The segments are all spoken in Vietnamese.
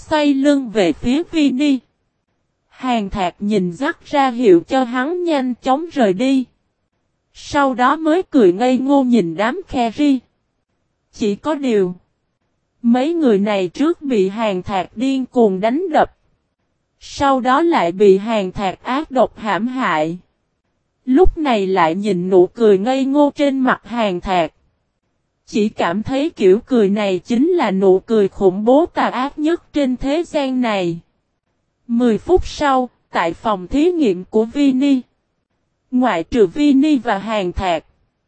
xoay lưng về phía Vini. Hàng Thạc nhìn rắc ra hiệu cho hắn nhanh chóng rời đi. Sau đó mới cười ngây ngô nhìn đám Carrie. Chỉ có điều, mấy người này trước bị Hàng Thạc điên cuồng đánh đập. Sau đó lại bị Hàng Thạc ác độc hãm hại. Lúc này lại nhìn nụ cười ngây ngô trên mặt Hàng Thạc. Chỉ cảm thấy kiểu cười này chính là nụ cười khủng bố tà ác nhất trên thế gian này. 10 phút sau, tại phòng thí nghiệm của Vini. Ngoại trừ Vini và Hàng Thạc.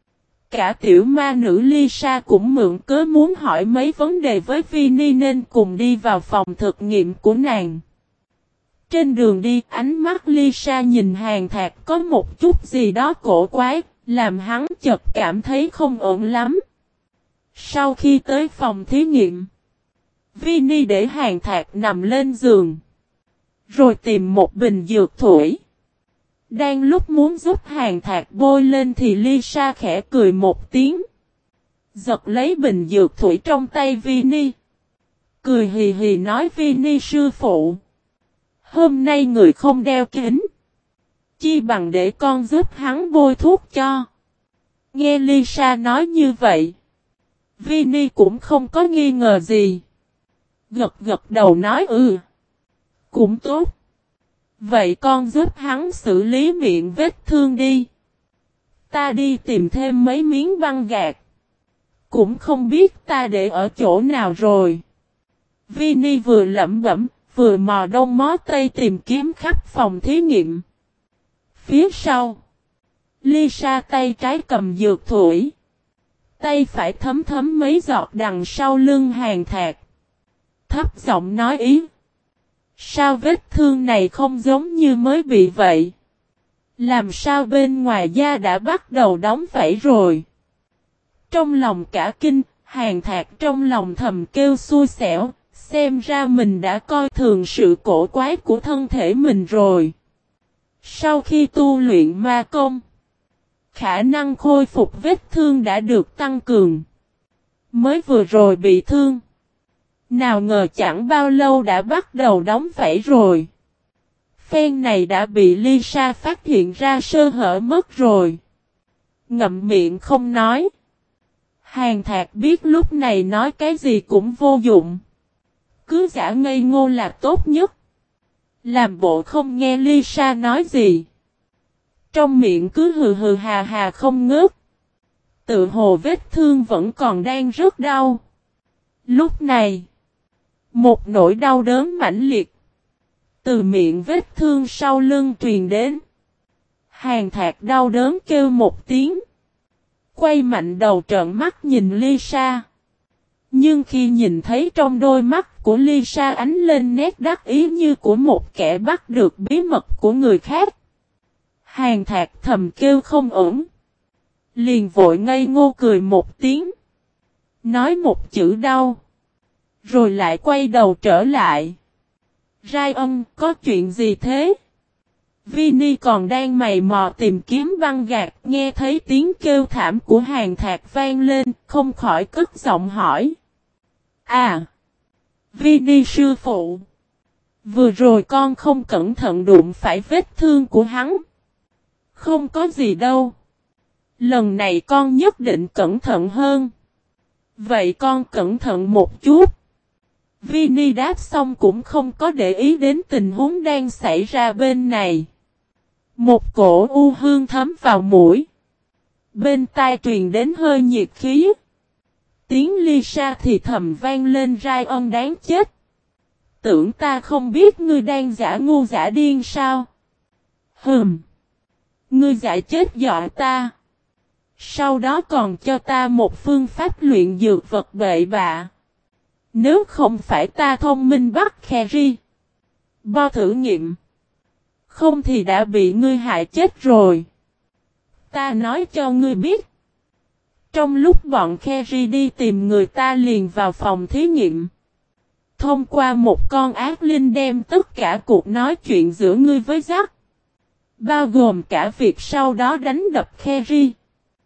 Cả tiểu ma nữ Lisa cũng mượn cớ muốn hỏi mấy vấn đề với Vini nên cùng đi vào phòng thực nghiệm của nàng. Trên đường đi, ánh mắt Lisa nhìn Hàng Thạc có một chút gì đó cổ quái, làm hắn chợt cảm thấy không ổn lắm. Sau khi tới phòng thí nghiệm, Vini để Hàng Thạc nằm lên giường, rồi tìm một bình dược thủy. Đang lúc muốn giúp Hàng Thạc bôi lên thì Lisa khẽ cười một tiếng. Giật lấy bình dược thủy trong tay Vini. Cười hì hì nói Vini sư phụ. Hôm nay người không đeo kính. Chi bằng để con giúp hắn bôi thuốc cho. Nghe Lisa nói như vậy. Vini cũng không có nghi ngờ gì. Gật gật đầu nói cũng tốt. Vậy con giúp hắn xử lý miệng vết thương đi. Ta đi tìm thêm mấy miếng băng gạc. Cũng không biết ta để ở chỗ nào rồi. Vini vừa lẩm bẩm, vừa mò đông mó tây tìm kiếm khắp phòng thí nghiệm. Phía sau, Lisa tay trái cầm dược thủy. Tay phải thấm thấm mấy giọt đằng sau lưng Hàng Thạc. Thấp giọng nói ý. Sao vết thương này không giống như mới bị vậy? Làm sao bên ngoài da đã bắt đầu đóng vảy rồi? Trong lòng cả kinh, Hàng Thạc trong lòng thầm kêu xui xẻo, xem ra mình đã coi thường sự cổ quái của thân thể mình rồi. Sau khi tu luyện ma công, khả năng khôi phục vết thương đã được tăng cường. Mới vừa rồi bị thương. Nào ngờ chẳng bao lâu đã bắt đầu đóng vảy rồi. Phen này đã bị Lisa phát hiện ra sơ hở mất rồi. Ngậm miệng không nói. Hàng Thạc biết lúc này nói cái gì cũng vô dụng. Cứ giả ngây ngô là tốt nhất. Làm bộ không nghe Lisa nói gì. Trong miệng cứ hừ hừ hà hà không ngớt. Tự hồ vết thương vẫn còn đang rất đau. Lúc này, một nỗi đau đớn mãnh liệt từ miệng vết thương sau lưng truyền đến. Hàng Thạc đau đớn kêu một tiếng. Quay mạnh đầu trợn mắt nhìn Lisa. Nhưng khi nhìn thấy trong đôi mắt của Lisa ánh lên nét đắc ý như của một kẻ bắt được bí mật của người khác. Hàng Thạc thầm kêu không ổn. Liền vội ngây ngô cười một tiếng. Nói một chữ đau. Rồi lại quay đầu trở lại. Ryan, có chuyện gì thế? Vini còn đang mày mò tìm kiếm băng gạc, nghe thấy tiếng kêu thảm của Hàng Thạc vang lên, không khỏi cất giọng hỏi. À! Vini sư phụ! Vừa rồi con không cẩn thận đụng phải vết thương của hắn. Không có gì đâu. Lần này con nhất định cẩn thận hơn. Vậy con cẩn thận một chút. Vini đáp xong cũng không có để ý đến tình huống đang xảy ra bên này. Một cổ u hương thấm vào mũi. Bên tai truyền đến hơi nhiệt khí. Tiếng Lisa thì thầm vang lên Ryan đáng chết. Tưởng ta không biết ngươi đang giả ngu giả điên sao? Ngươi giả chết dọa ta. Sau đó còn cho ta một phương pháp luyện dược vật bậy bạ. Nếu không phải ta thông minh bắt Carrie Bo thử nghiệm. Không thì đã bị ngươi hại chết rồi. Ta nói cho ngươi biết. Trong lúc bọn Carrie đi tìm người ta liền vào phòng thí nghiệm. Thông qua một con ác linh đem tất cả cuộc nói chuyện giữa ngươi với Jack. Bao gồm cả việc sau đó đánh đập Carrie.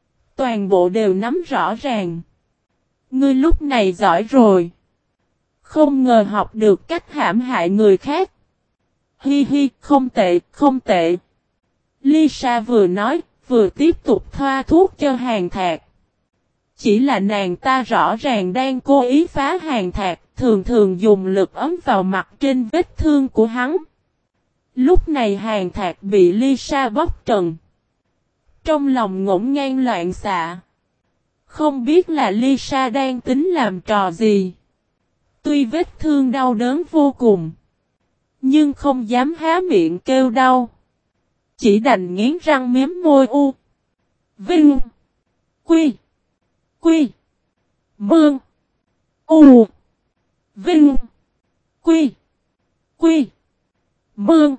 Toàn bộ đều nắm rõ ràng. Ngươi lúc này giỏi rồi. Không ngờ học được cách hãm hại người khác. Hi hi, không tệ, không tệ. Lisa vừa nói, vừa tiếp tục thoa thuốc cho Hàn Thạc. Chỉ là nàng ta rõ ràng đang cố ý phá Hàn Thạc, thường thường dùng lực ấm vào mặt trên vết thương của hắn. Lúc này Hàn Thạc bị Lisa bóc trần. Trong lòng ngổn ngang loạn xạ. Không biết là Lisa đang tính làm trò gì. Tuy vết thương đau đớn vô cùng, nhưng không dám há miệng kêu đau. Chỉ đành nghiến răng miếm môi u. Vinh. Quy. Quy. Mương. U. Vinh. Quy. Quy. Mương.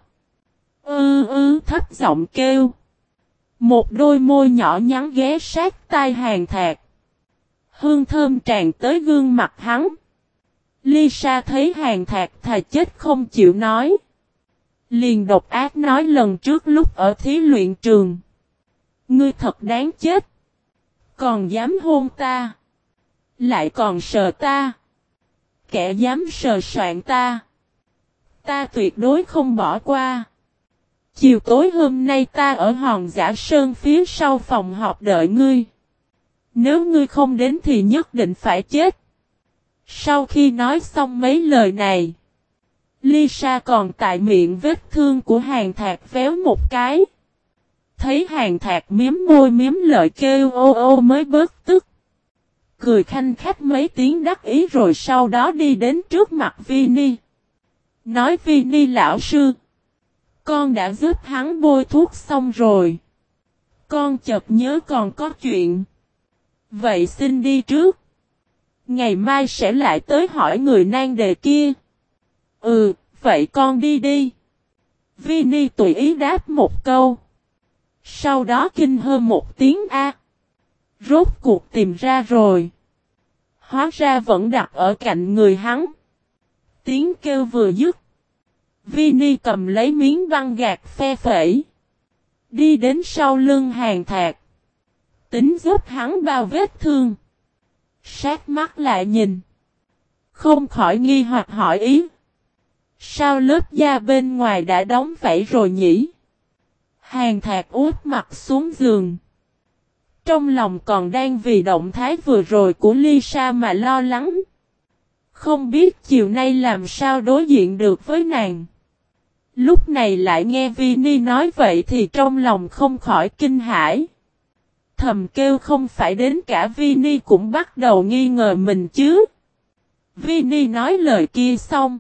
Thấp giọng kêu. Một đôi môi nhỏ nhắn ghé sát tai Hàn Thạc. Hương thơm tràn tới gương mặt hắn. Lisa thấy Hàn Thạc thà chết không chịu nói. Liền độc ác nói lần trước lúc ở thí luyện trường. Ngươi thật đáng chết. Còn dám hôn ta. Lại còn sờ ta. Kẻ dám sờ soạn ta. Ta tuyệt đối không bỏ qua. Chiều tối hôm nay ta ở Hòn Giả Sơn phía sau phòng họp đợi ngươi. Nếu ngươi không đến thì nhất định phải chết. Sau khi nói xong mấy lời này, Lisa còn tại miệng vết thương của Hàn Thạc véo một cái. Thấy Hàn Thạc miếm môi miếm lợi kêu ô ô mới bớt tức. Cười khanh khách mấy tiếng đắc ý rồi sau đó đi đến trước mặt Vinny. Nói Vinny lão sư. Con đã giúp hắn bôi thuốc xong rồi. Con chợt nhớ còn có chuyện. Vậy xin đi trước. Ngày mai sẽ lại tới hỏi người nan đề kia. Ừ, vậy con đi đi. Vinny tùy ý đáp một câu. Sau đó kinh hơ một tiếng A. Rốt cuộc tìm ra rồi. Hóa ra vẫn đặt ở cạnh người hắn. Tiếng kêu vừa dứt. Vinny cầm lấy miếng băng gạc phe phẩy. Đi đến sau lưng Hàn Thạc. Tính giúp hắn bao vết thương. Sát mắt lại nhìn. Không khỏi nghi hoặc hỏi ý. Sao lớp da bên ngoài đã đóng vảy rồi nhỉ? Hàn Thạc úp mặt xuống giường. Trong lòng còn đang vì động thái vừa rồi của Lisa mà lo lắng. Không biết chiều nay làm sao đối diện được với nàng. Lúc này lại nghe Vinny nói vậy thì trong lòng không khỏi kinh hãi. Thầm kêu không phải đến cả Vinny cũng bắt đầu nghi ngờ mình chứ. Vinny nói lời kia xong.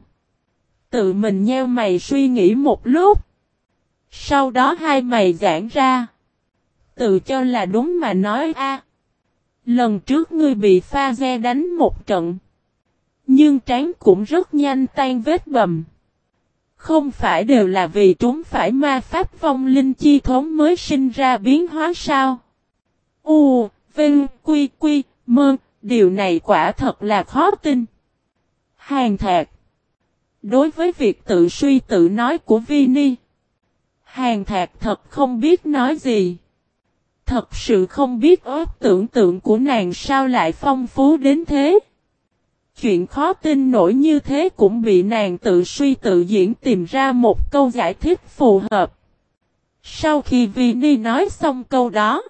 Tự mình nheo mày suy nghĩ một lúc. Sau đó hai mày giãn ra. Tự cho là đúng mà nói a. Lần trước ngươi bị pha ge đánh một trận. Nhưng trán cũng rất nhanh tan vết bầm. Không phải đều là vì trúng phải ma pháp vong linh chi thống mới sinh ra biến hóa sao? U, Vinh, Quy, Quy, Mơ, điều này quả thật là khó tin. Hàn Thạc. Đối với việc tự suy tự nói của Vinny, Hàn Thạc thật không biết nói gì. Thật sự không biết óc tưởng tượng của nàng sao lại phong phú đến thế. Chuyện khó tin nổi như thế cũng bị nàng tự suy tự diễn tìm ra một câu giải thích phù hợp. Sau khi Vinny nói xong câu đó,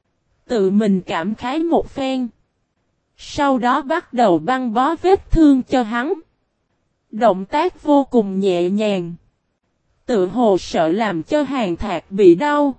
tự mình cảm khái một phen. Sau đó bắt đầu băng bó vết thương cho hắn. Động tác vô cùng nhẹ nhàng. Tự hồ sợ làm cho Hàn Thạc bị đau.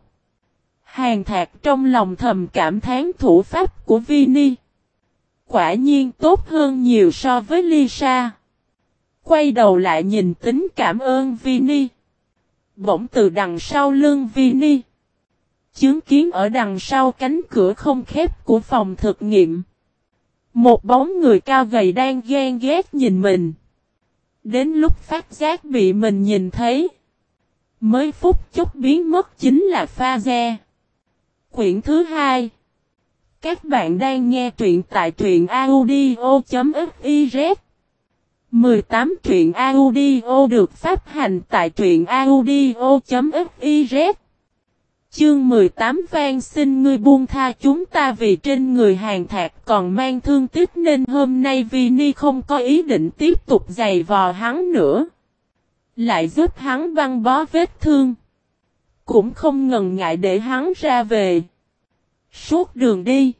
Hàn Thạc trong lòng thầm cảm thán thủ pháp của Vinny. Quả nhiên tốt hơn nhiều so với Lisa. Quay đầu lại nhìn tính cảm ơn Vinny. Bỗng từ đằng sau lưng Vinny. Chứng kiến ở đằng sau cánh cửa không khép của phòng thực nghiệm. Một bóng người cao gầy đang ghen ghét nhìn mình. Đến lúc phát giác bị mình nhìn thấy. Mới phút chốc biến mất chính là Pha-ge. Quyển thứ 2. Các bạn đang nghe truyện tại truyện audio.fiz. 18 truyện audio được phát hành tại truyện audio.fiz. Chương 18 van xin ngươi buông tha chúng ta vì trên người Hàn Thạc còn mang thương tích nên hôm nay Vini không có ý định tiếp tục giày vò hắn nữa. Lại giúp hắn băng bó vết thương. Cũng không ngần ngại để hắn ra về. Suốt đường đi.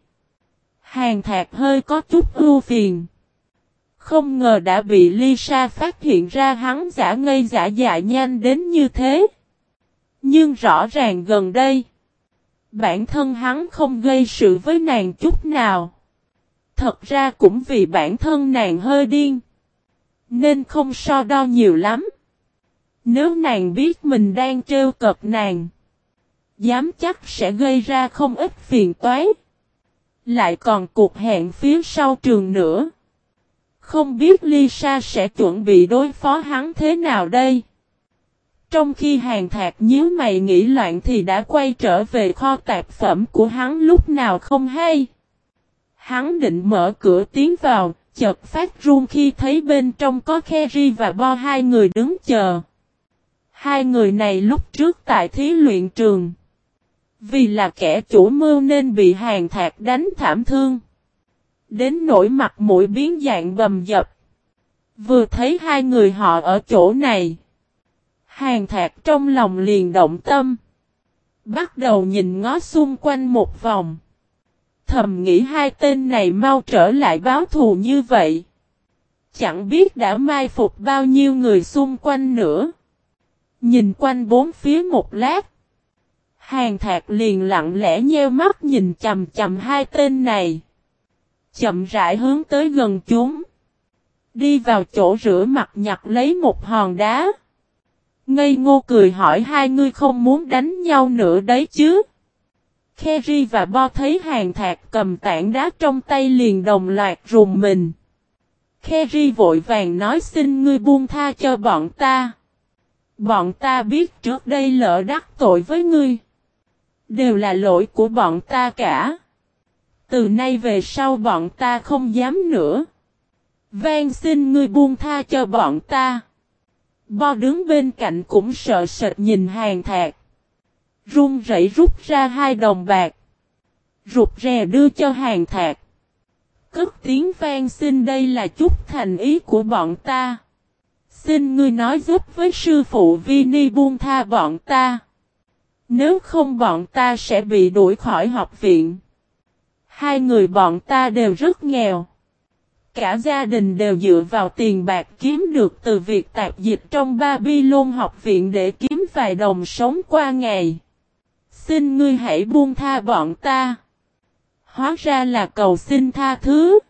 Hàn Thạc hơi có chút ưu phiền. Không ngờ đã bị Lisa phát hiện ra hắn giả ngây giả dại nhanh đến như thế. Nhưng rõ ràng gần đây, bản thân hắn không gây sự với nàng chút nào. Thật ra cũng vì bản thân nàng hơi điên, nên không so đo nhiều lắm. Nếu nàng biết mình đang trêu cợt nàng, dám chắc sẽ gây ra không ít phiền toái. Lại còn cuộc hẹn phía sau trường nữa. Không biết Lisa sẽ chuẩn bị đối phó hắn thế nào đây? Trong khi Hàn Thạc nhíu mày nghĩ loạn thì đã quay trở về kho tạp phẩm của hắn lúc nào không hay. Hắn định mở cửa tiến vào, chợt phát run khi thấy bên trong có Kerry và Bo hai người đứng chờ. Hai người này lúc trước tại thí luyện trường. Vì là kẻ chủ mưu nên bị Hàn Thạc đánh thảm thương. Đến nỗi mặt mũi biến dạng bầm dập. Vừa thấy hai người họ ở chỗ này. Hàn Thạc trong lòng liền động tâm. Bắt đầu nhìn ngó xung quanh một vòng. Thầm nghĩ hai tên này mau trở lại báo thù như vậy. Chẳng biết đã mai phục bao nhiêu người xung quanh nữa. Nhìn quanh bốn phía một lát. Hàn Thạc liền lặng lẽ nheo mắt nhìn chằm chằm hai tên này. Chậm rãi hướng tới gần chúng. Đi vào chỗ rửa mặt nhặt lấy một hòn đá. Ngây ngô cười hỏi hai ngươi không muốn đánh nhau nữa đấy chứ. Kerry và Bo thấy Hàn Thạc cầm tảng đá trong tay liền đồng loạt rùng mình. Kerry vội vàng nói xin ngươi buông tha cho bọn ta. Bọn ta biết trước đây lỡ đắc tội với ngươi. Đều là lỗi của bọn ta cả. Từ nay về sau bọn ta không dám nữa. Van xin ngươi buông tha cho bọn ta. Bo đứng bên cạnh cũng sợ sệt nhìn Hàn Thạc. Run rẩy rút ra 2 đồng bạc. Rụt rè đưa cho Hàn Thạc. Cất tiếng van xin đây là chút thành ý của bọn ta. Xin ngươi nói giúp với sư phụ Vini buông tha bọn ta. Nếu không bọn ta sẽ bị đuổi khỏi học viện. Hai người bọn ta đều rất nghèo. Cả gia đình đều dựa vào tiền bạc kiếm được từ việc tạp dịch trong Babylon học viện để kiếm vài đồng sống qua ngày. Xin ngươi hãy buông tha bọn ta. Hóa ra là cầu xin tha thứ.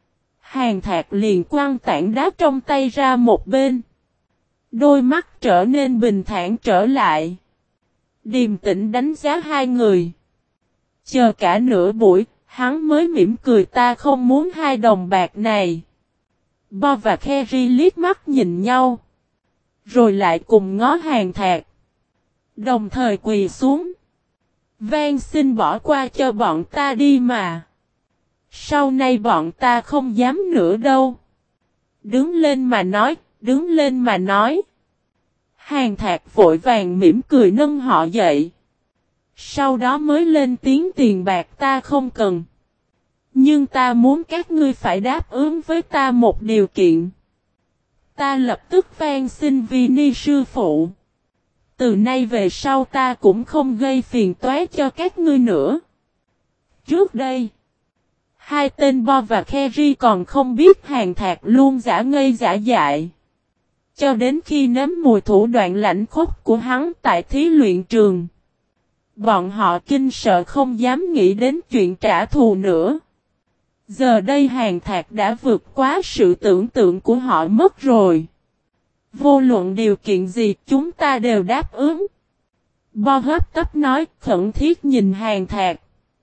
Hàn Thạc liền quăng tảng đá trong tay ra một bên. Đôi mắt trở nên bình thản trở lại. Điềm tĩnh đánh giá hai người. Chờ cả nửa buổi, hắn mới mỉm cười ta không muốn 2 đồng bạc này. Bo và Kerry liếc mắt nhìn nhau. Rồi lại cùng ngó Hàn Thạc. Đồng thời quỳ xuống. Van xin bỏ qua cho bọn ta đi mà. Sau này bọn ta không dám nữa đâu. Đứng lên mà nói, đứng lên mà nói. Hàn Thạc vội vàng mỉm cười nâng họ dậy. Sau đó mới lên tiếng tiền bạc ta không cần. Nhưng ta muốn các ngươi phải đáp ứng với ta một điều kiện. Ta lập tức van xin Vini sư phụ. Từ nay về sau ta cũng không gây phiền toái cho các ngươi nữa. Trước đây, hai tên Bo và Kerry còn không biết Hàn Thạc luôn giả ngây giả dại. Cho đến khi nếm mùi thủ đoạn lãnh khốc của hắn tại thí luyện trường. Bọn họ kinh sợ không dám nghĩ đến chuyện trả thù nữa. Giờ đây Hàn Thạc đã vượt quá sự tưởng tượng của họ mất rồi. Vô luận điều kiện gì chúng ta đều đáp ứng. Bo hấp tấp nói khẩn thiết nhìn Hàn Thạc.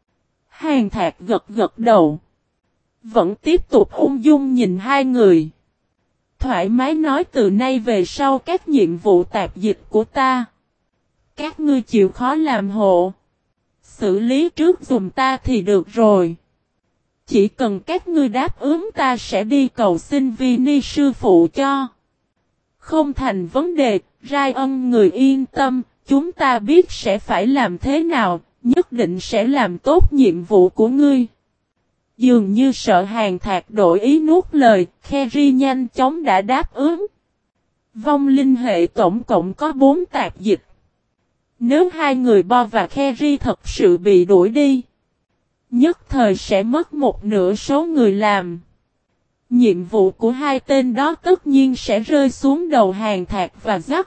Hàn Thạc gật gật đầu. Vẫn tiếp tục ung dung nhìn hai người. Thoải mái nói từ nay về sau các nhiệm vụ tạp dịch của ta. Các ngươi chịu khó làm hộ. Xử lý trước dùm ta thì được rồi. Chỉ cần các ngươi đáp ứng ta sẽ đi cầu xin Vini sư phụ cho. Không thành vấn đề, Ryan người yên tâm, chúng ta biết sẽ phải làm thế nào, nhất định sẽ làm tốt nhiệm vụ của ngươi. Dường như sợ Hàn Thạc đổi ý nuốt lời, Kheri nhanh chóng đã đáp ứng. Vong linh hệ tổng cộng có 4 tạp dịch. Nếu hai người Bo và Kheri thật sự bị đuổi đi, nhất thời sẽ mất một nửa số người làm. Nhiệm vụ của hai tên đó tất nhiên sẽ rơi xuống đầu Hàn Thạc và Zack.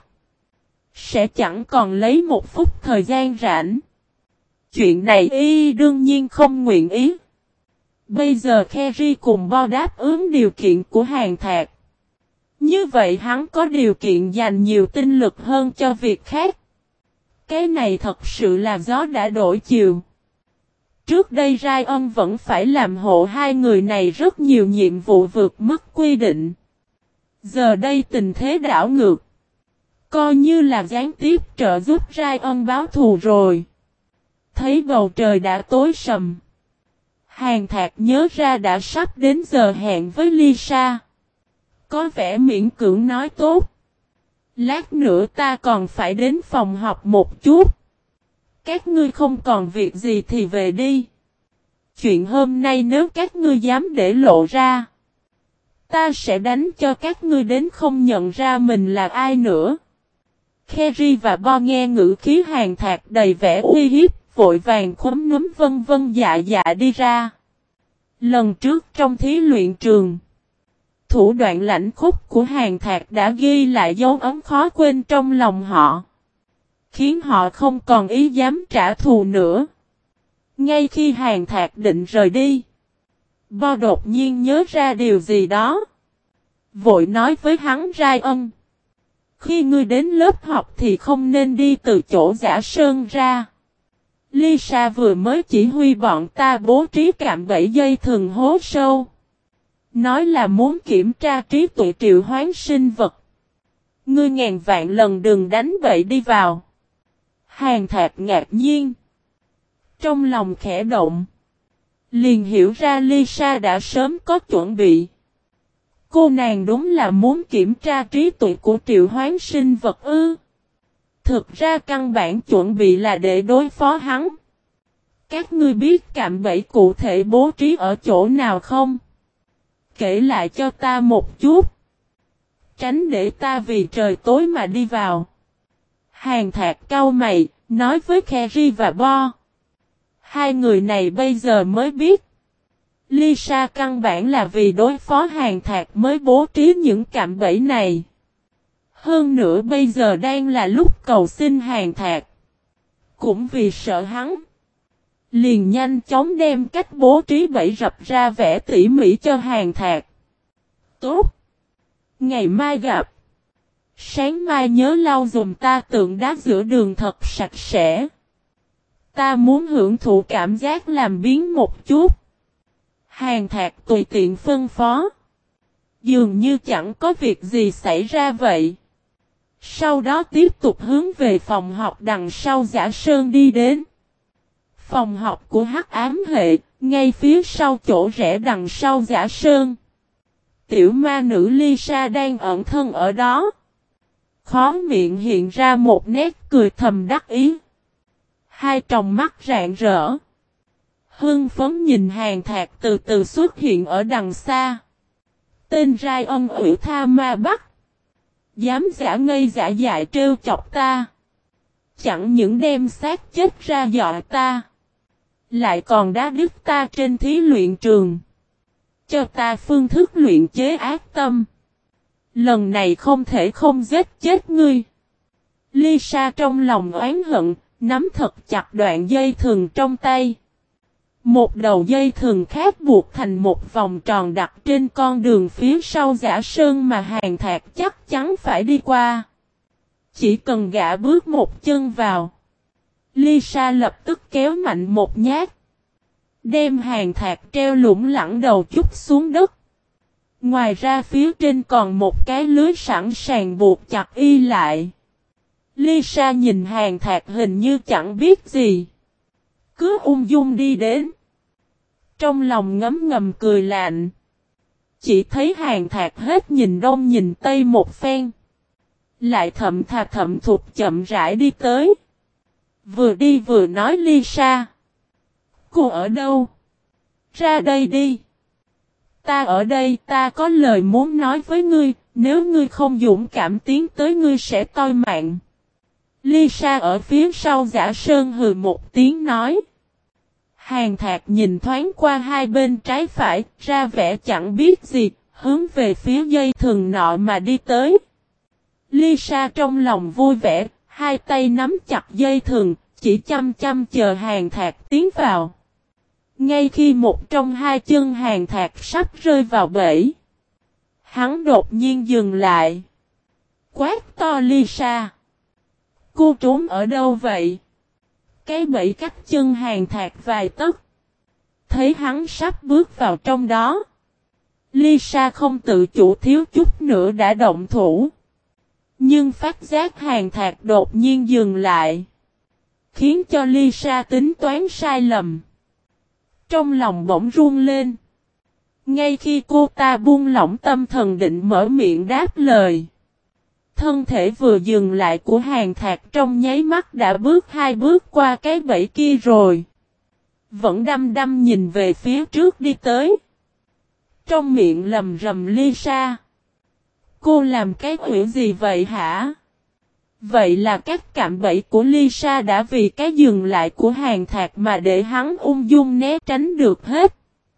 Sẽ chẳng còn lấy một phút thời gian rảnh. Chuyện này y đương nhiên không nguyện ý. Bây giờ Kheri cùng Bo đáp ứng điều kiện của Hàn Thạc. Như vậy hắn có điều kiện dành nhiều tinh lực hơn cho việc khác. Cái này thật sự là gió đã đổi chiều. Trước đây Ryan vẫn phải làm hộ hai người này rất nhiều nhiệm vụ vượt mức quy định. Giờ đây tình thế đảo ngược. Coi như là gián tiếp trợ giúp Ryan báo thù rồi. Thấy bầu trời đã tối sầm. Hàn Thạc nhớ ra đã sắp đến giờ hẹn với Lisa. Có vẻ miễn cưỡng nói tốt. Lát nữa ta còn phải đến phòng học một chút. Các ngươi không còn việc gì thì về đi. Chuyện hôm nay nếu các ngươi dám để lộ ra, ta sẽ đánh cho các ngươi đến không nhận ra mình là ai nữa. Kheri và Bo nghe ngữ khí Hàn Thạc đầy vẻ uy hiếp, vội vàng khúm núm vân vân dạ dạ đi ra. Lần trước trong thí luyện trường, thủ đoạn lãnh khốc của Hàn Thạc đã ghi lại dấu ấn khó quên trong lòng họ, khiến họ không còn ý dám trả thù nữa. Ngay khi Hàn Thạc định rời đi, Bo đột nhiên nhớ ra điều gì đó. Vội nói với hắn Ryan, khi ngươi đến lớp học thì không nên đi từ chỗ Giả Sơn ra. Lisa vừa mới chỉ huy bọn ta bố trí cạm bẫy dây thừng hố sâu. Nói là muốn kiểm tra trí tuệ triệu hoán sinh vật. Ngươi ngàn vạn lần đừng đánh bậy đi vào. Hàn Thạc ngạc nhiên. Trong lòng khẽ động. Liền hiểu ra Lisa đã sớm có chuẩn bị. Cô nàng đúng là muốn kiểm tra trí tuệ của triệu hoán sinh vật ư. Thực ra căn bản chuẩn bị là để đối phó hắn. Các ngươi biết cạm bẫy cụ thể bố trí ở chỗ nào không? Kể lại cho ta một chút. Tránh để ta vì trời tối mà đi vào. Hàn Thạc cau mày, nói với Kheri và Bo. Hai người này bây giờ mới biết. Lisa căn bản là vì đối phó Hàn Thạc mới bố trí những cạm bẫy này. Hơn nữa bây giờ đang là lúc cầu xin Hàn Thạc. Cũng vì sợ hắn. Liền nhanh chóng đem cách bố trí bẫy rập ra vẽ tỉ mỉ cho Hàn Thạc. Tốt. Ngày mai gặp. Sáng mai nhớ lau dùm ta tượng đá giữa đường thật sạch sẽ. Ta muốn hưởng thụ cảm giác làm biếng một chút. Hàn Thạc tùy tiện phân phó. Dường như chẳng có việc gì xảy ra vậy. Sau đó tiếp tục hướng về phòng học đằng sau Giả Sơn đi đến. Phòng học của Hắc Ám Hệ, ngay phía sau chỗ rẽ đằng sau Giả Sơn. Tiểu ma nữ Lisa đang ẩn thân ở đó. Khóe miệng hiện ra một nét cười thầm đắc ý. Hai tròng mắt rạng rỡ. Hưng phấn nhìn Hàn Thạc từ từ xuất hiện ở đằng xa. Tên Ryan ủy tha ma bắt. Dám giả ngây giả dại trêu chọc ta. Chẳng những đem xác chết ra dọa ta. Lại còn đá đứt ta trên thí luyện trường. Cho ta phương thức luyện chế ác tâm. Lần này không thể không giết chết ngươi. Lisa trong lòng oán hận, nắm thật chặt đoạn dây thừng trong tay. Một đầu dây thừng khác buộc thành một vòng tròn đặt trên con đường phía sau Giả Sơn mà Hàn Thạc chắc chắn phải đi qua. Chỉ cần gã bước một chân vào. Lisa lập tức kéo mạnh một nhát. Đem Hàn Thạc treo lủng lẳng đầu chút xuống đất. Ngoài ra phía trên còn một cái lưới sẵn sàng buộc chặt y lại. Lisa nhìn Hàn Thạc hình như chẳng biết gì. Cứ ung dung đi đến. Trong lòng ngấm ngầm cười lạnh. Chỉ thấy Hàn Thạc hết nhìn đông nhìn tây một phen. Lại thậm thà thậm thụt chậm rãi đi tới. Vừa đi vừa nói Lisa. Cô ở đâu? Ra đây đi. Ta ở đây, ta có lời muốn nói với ngươi, nếu ngươi không dũng cảm tiến tới ngươi sẽ toi mạng. Lisa ở phía sau Giả Sơn hừ một tiếng nói. Hàn Thạc nhìn thoáng qua hai bên trái phải, ra vẻ chẳng biết gì, hướng về phía dây thừng nọ mà đi tới. Lisa trong lòng vui vẻ, hai tay nắm chặt dây thừng, chỉ chăm chăm chờ Hàn Thạc tiến vào. Ngay khi một trong hai chân Hàn Thạc sắp rơi vào bẫy, hắn đột nhiên dừng lại. Quát to Lisa. Cô trốn ở đâu vậy? Cái bẫy cách chân Hàn Thạc vài tấc. Thấy hắn sắp bước vào trong đó. Lisa không tự chủ thiếu chút nữa đã động thủ. Nhưng phát giác Hàn Thạc đột nhiên dừng lại. Khiến cho Lisa tính toán sai lầm. Trong lòng bỗng run lên. Ngay khi cô ta buông lỏng tâm thần định mở miệng đáp lời. Thân thể vừa dừng lại của Hàn Thạc trong nháy mắt đã bước hai bước qua cái bẫy kia rồi. Vẫn đăm đăm nhìn về phía trước đi tới. Trong miệng lầm rầm Lisa. Cô làm cái quỷ gì vậy hả? Vậy là các cạm bẫy của Lisa đã vì cái dừng lại của Hàn Thạc mà để hắn ung dung né tránh được hết.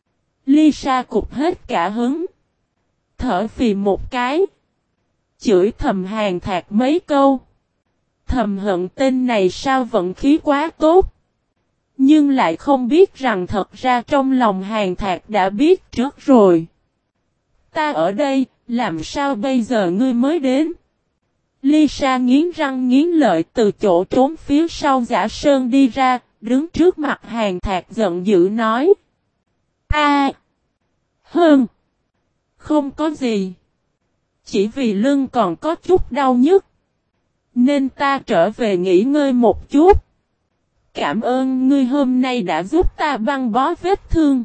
Lisa cụp hết cả hứng. Thở phì một cái. Chửi thầm Hàn Thạc mấy câu. Thầm hận tên này sao vận khí quá tốt. Nhưng lại không biết rằng thật ra trong lòng Hàn Thạc đã biết trước rồi. Ta ở đây, làm sao bây giờ ngươi mới đến? Lisa nghiến răng nghiến lợi từ chỗ trốn phía sau Giả Sơn đi ra, đứng trước mặt Hàn Thạc giận dữ nói. Hơn. Không có gì. Chỉ vì lưng còn có chút đau nhức. Nên ta trở về nghỉ ngơi một chút. Cảm ơn ngươi hôm nay đã giúp ta băng bó vết thương.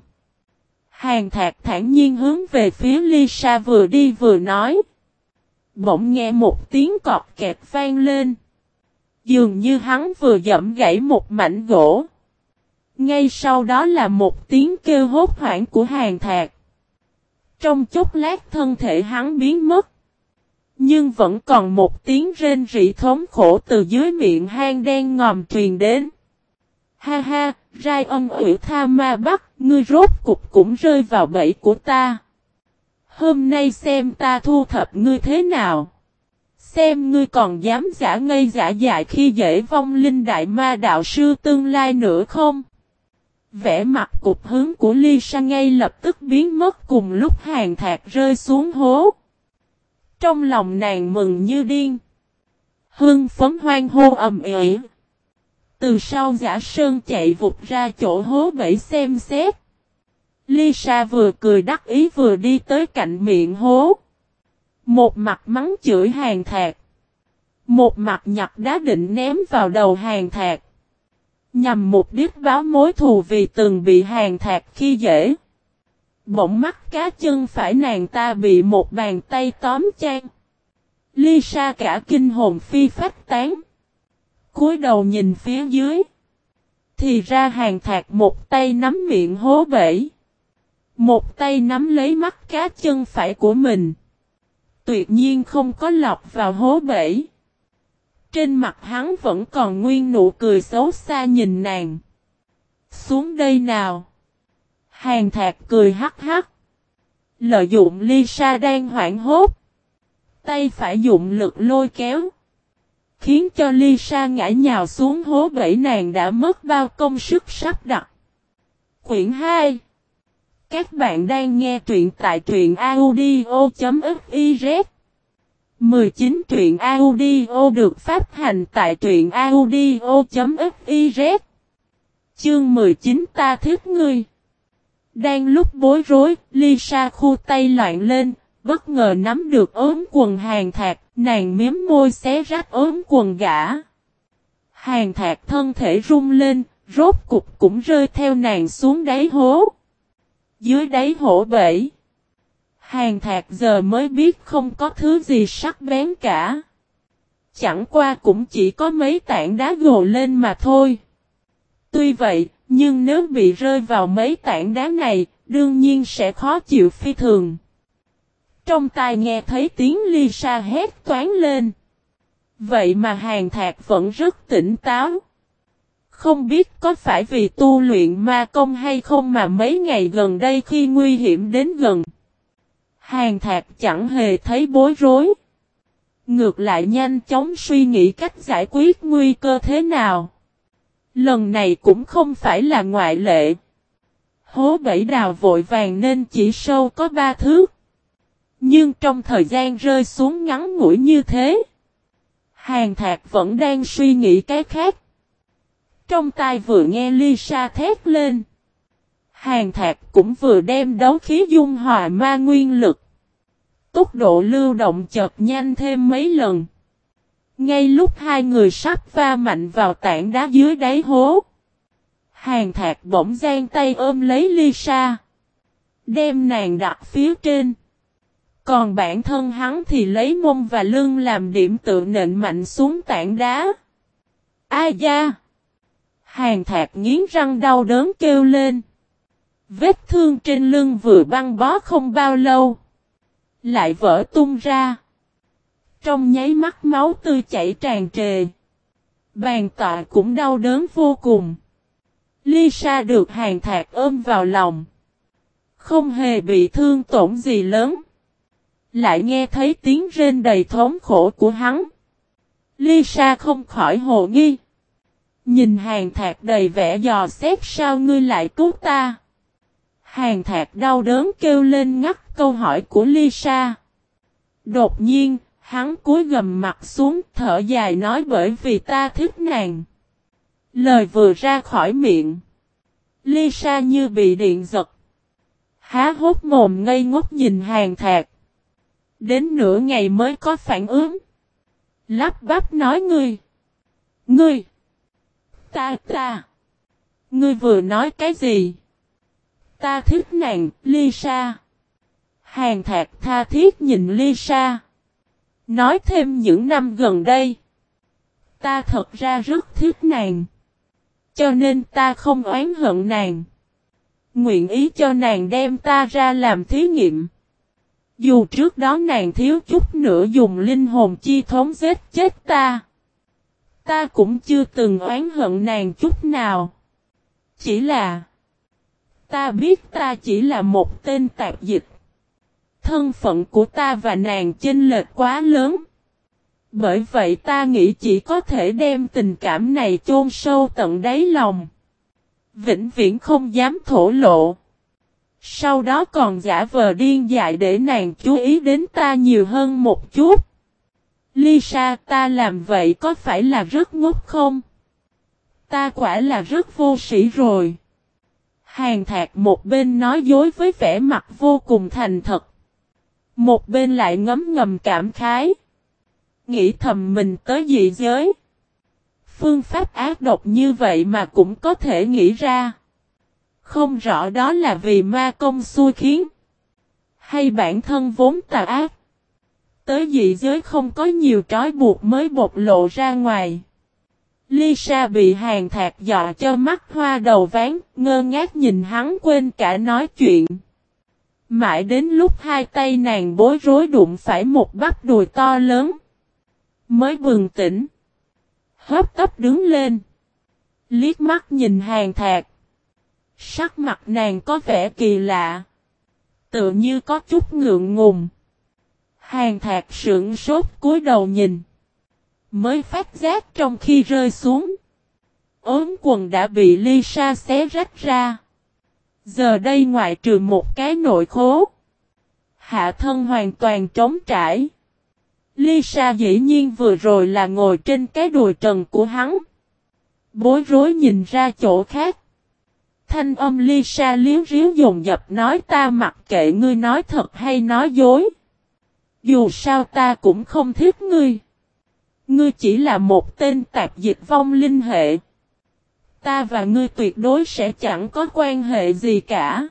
Hàn Thạc thản nhiên hướng về phía Lisa vừa đi vừa nói. Bỗng nghe một tiếng cọt kẹt vang lên. Dường như hắn vừa giẫm gãy một mảnh gỗ. Ngay sau đó là một tiếng kêu hốt hoảng của Hàn Thạc. Trong chốc lát thân thể hắn biến mất. Nhưng vẫn còn một tiếng rên rỉ thống khổ từ dưới miệng hang đen ngòm truyền đến. Ha ha, Rai Ân Ủy Tha Ma Bắc, ngươi rốt cục cũng rơi vào bẫy của ta. Hôm nay xem ta thu thập ngươi thế nào. Xem ngươi còn dám giả ngây giả dại khi dễ vong linh đại ma đạo sư tương lai nữa không? Vẻ mặt cục hướng của Lisa ngay lập tức biến mất cùng lúc Hàn Thạc rơi xuống hố. Trong lòng nàng mừng như điên. Hưng phấn hoan hô ầm ĩ. Từ sau Giả Sơn chạy vụt ra chỗ hố bẫy xem xét. Lisa vừa cười đắc ý vừa đi tới cạnh miệng hố. Một mặt mắng chửi Hàn Thạc. Một mặt nhặt đá định ném vào đầu Hàn Thạc. Nhằm mục đích báo mối thù vì từng bị Hàn Thạc khi dễ. Bỗng mắt cá chân phải nàng ta bị một bàn tay tóm chan. Lisa cả kinh hồn phi phách tán. Cúi đầu nhìn phía dưới. Thì ra Hàn Thạc một tay nắm miệng hố bẫy. Một tay nắm lấy mắt cá chân phải của mình. Tuyệt nhiên không có lọt vào hố bẫy. Trên mặt hắn vẫn còn nguyên nụ cười xấu xa nhìn nàng. Xuống đây nào. Hàn Thạc cười hắc hắc. Lợi dụng Lisa đang hoảng hốt. Tay phải dụng lực lôi kéo. Khiến cho Lisa ngã nhào xuống hố bẫy nàng đã mất bao công sức sắp đặt. Quyển 2. Các bạn đang nghe truyện tại truyện audio.fiz. 19 truyện audio được phát hành tại truyện audio.fiz. Chương 19 ta thích ngươi. Đang lúc bối rối, Lisa khu tay loạn lên, bất ngờ nắm được ốm quần Hàn Thạc, nàng miếm môi xé rách ốm quần gã. Hàn Thạc thân thể rung lên, rốt cục cũng rơi theo nàng xuống đáy hố. Dưới đáy hổ bẫy. Hàn Thạc giờ mới biết không có thứ gì sắc bén cả. Chẳng qua cũng chỉ có mấy tảng đá gồ lên mà thôi. Tuy vậy, nhưng nếu bị rơi vào mấy tảng đá này, đương nhiên sẽ khó chịu phi thường. Trong tai nghe thấy tiếng Lisa hét toáng lên. Vậy mà Hàn Thạc vẫn rất tỉnh táo. Không biết có phải vì tu luyện ma công hay không mà mấy ngày gần đây khi nguy hiểm đến gần, Hàn Thạc chẳng hề thấy bối rối. Ngược lại nhanh chóng suy nghĩ cách giải quyết nguy cơ thế nào. Lần này cũng không phải là ngoại lệ. Hố bẫy đào vội vàng nên chỉ sâu có 3 thước. Nhưng trong thời gian rơi xuống ngắn ngủi như thế, Hàn Thạc vẫn đang suy nghĩ cái khác. Trong tai vừa nghe Lisa thét lên, Hàn Thạc cũng vừa đem đấu khí dung hòa ma nguyên lực. Tốc độ lưu động chợt nhanh thêm mấy lần. Ngay lúc hai người sắp va mạnh vào tảng đá dưới đáy hố, Hàn Thạc bỗng giang tay ôm lấy Lisa, đem nàng đặt phía trên. Còn bản thân hắn thì lấy mông và lưng làm điểm tựa nện mạnh xuống tảng đá. Ai da! Hàn Thạc nghiến răng đau đớn kêu lên. Vết thương trên lưng vừa băng bó không bao lâu, lại vỡ tung ra. Trong nháy mắt máu tươi chảy tràn trề. Bàn tọa cũng đau đớn vô cùng. Lisa được Hàn Thạc ôm vào lòng, không hề bị thương tổn gì lớn. Lại nghe thấy tiếng rên đầy thống khổ của hắn. Lisa không khỏi hồ nghi. Nhìn Hàn Thạc đầy vẻ dò xét, sao ngươi lại cứu ta? Hàn Thạc đau đớn kêu lên ngắt câu hỏi của Lisa. Đột nhiên, hắn cúi gằm mặt xuống thở dài nói bởi vì ta thích nàng. Lời vừa ra khỏi miệng, Lisa như bị điện giật. Há hốc mồm ngây ngốc nhìn Hàn Thạc. Đến nửa ngày mới có phản ứng. Lắp bắp nói Ngươi. Ta. Ngươi vừa nói cái gì? Ta thích nàng, Lisa. Hàn Thạc tha thiết nhìn Lisa. Nói thêm những năm gần đây, ta thật ra rất thích nàng. Cho nên ta không oán hận nàng. Nguyện ý cho nàng đem ta ra làm thí nghiệm. Dù trước đó nàng thiếu chút nữa dùng linh hồn chi thống giết chết ta, ta cũng chưa từng oán hận nàng chút nào. Chỉ là ta biết ta chỉ là một tên tạp dịch. Thân phận của ta và nàng chênh lệch quá lớn. Bởi vậy ta nghĩ chỉ có thể đem tình cảm này chôn sâu tận đáy lòng, vĩnh viễn không dám thổ lộ. Sau đó còn giả vờ điên dại để nàng chú ý đến ta nhiều hơn một chút. Lisa, ta làm vậy có phải là rất ngốc không? Ta quả là rất vô sĩ rồi. Hàn Thạc một bên nói dối với vẻ mặt vô cùng thành thật, một bên lại ngấm ngầm cảm khái. Nghĩ thầm mình tới dị giới. Phương pháp ác độc như vậy mà cũng có thể nghĩ ra. Không rõ đó là vì ma công xui khiến, hay bản thân vốn tà ác. Tới dị giới không có nhiều trói buộc mới bộc lộ ra ngoài. Lisa bị Hàn Thạc dọa cho mắt hoa đầu ván, ngơ ngác nhìn hắn quên cả nói chuyện. Mãi đến lúc hai tay nàng bối rối đụng phải một bắp đùi to lớn, mới bừng tỉnh. Hấp tấp đứng lên, liếc mắt nhìn Hàn Thạc. Sắc mặt nàng có vẻ kỳ lạ, tựa như có chút ngượng ngùng. Hàn Thạc sững sốt cúi đầu nhìn, mới phát giác trong khi rơi xuống, ốm quần đã bị Lisa xé rách ra. Giờ đây ngoại trừ một cái nội khố, hạ thân hoàn toàn trống trải. Lisa dĩ nhiên vừa rồi là ngồi trên cái đùi trần của hắn. Bối rối nhìn ra chỗ khác. Thanh âm Lisa liếu riếu dồn dập nói ta mặc kệ ngươi nói thật hay nói dối. Dù sao ta cũng không thích ngươi. Ngươi chỉ là một tên tạp dịch vong linh hệ. Ta và ngươi tuyệt đối sẽ chẳng có quan hệ gì cả.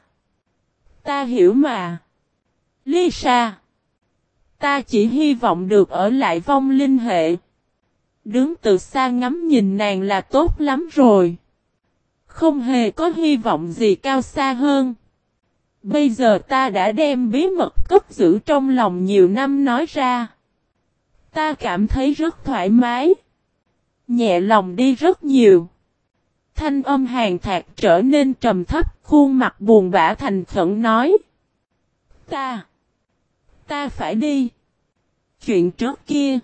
Ta hiểu mà. Lisa. Ta chỉ hy vọng được ở lại vong linh hệ. Đứng từ xa ngắm nhìn nàng là tốt lắm rồi. Không hề có hy vọng gì cao xa hơn. Bây giờ ta đã đem bí mật cất giữ trong lòng nhiều năm nói ra. Ta cảm thấy rất thoải mái. Nhẹ lòng đi rất nhiều. Thanh âm Hàn Thạc trở nên trầm thấp, khuôn mặt buồn bã thành khẩn nói. Ta phải đi. Chuyện trước kia,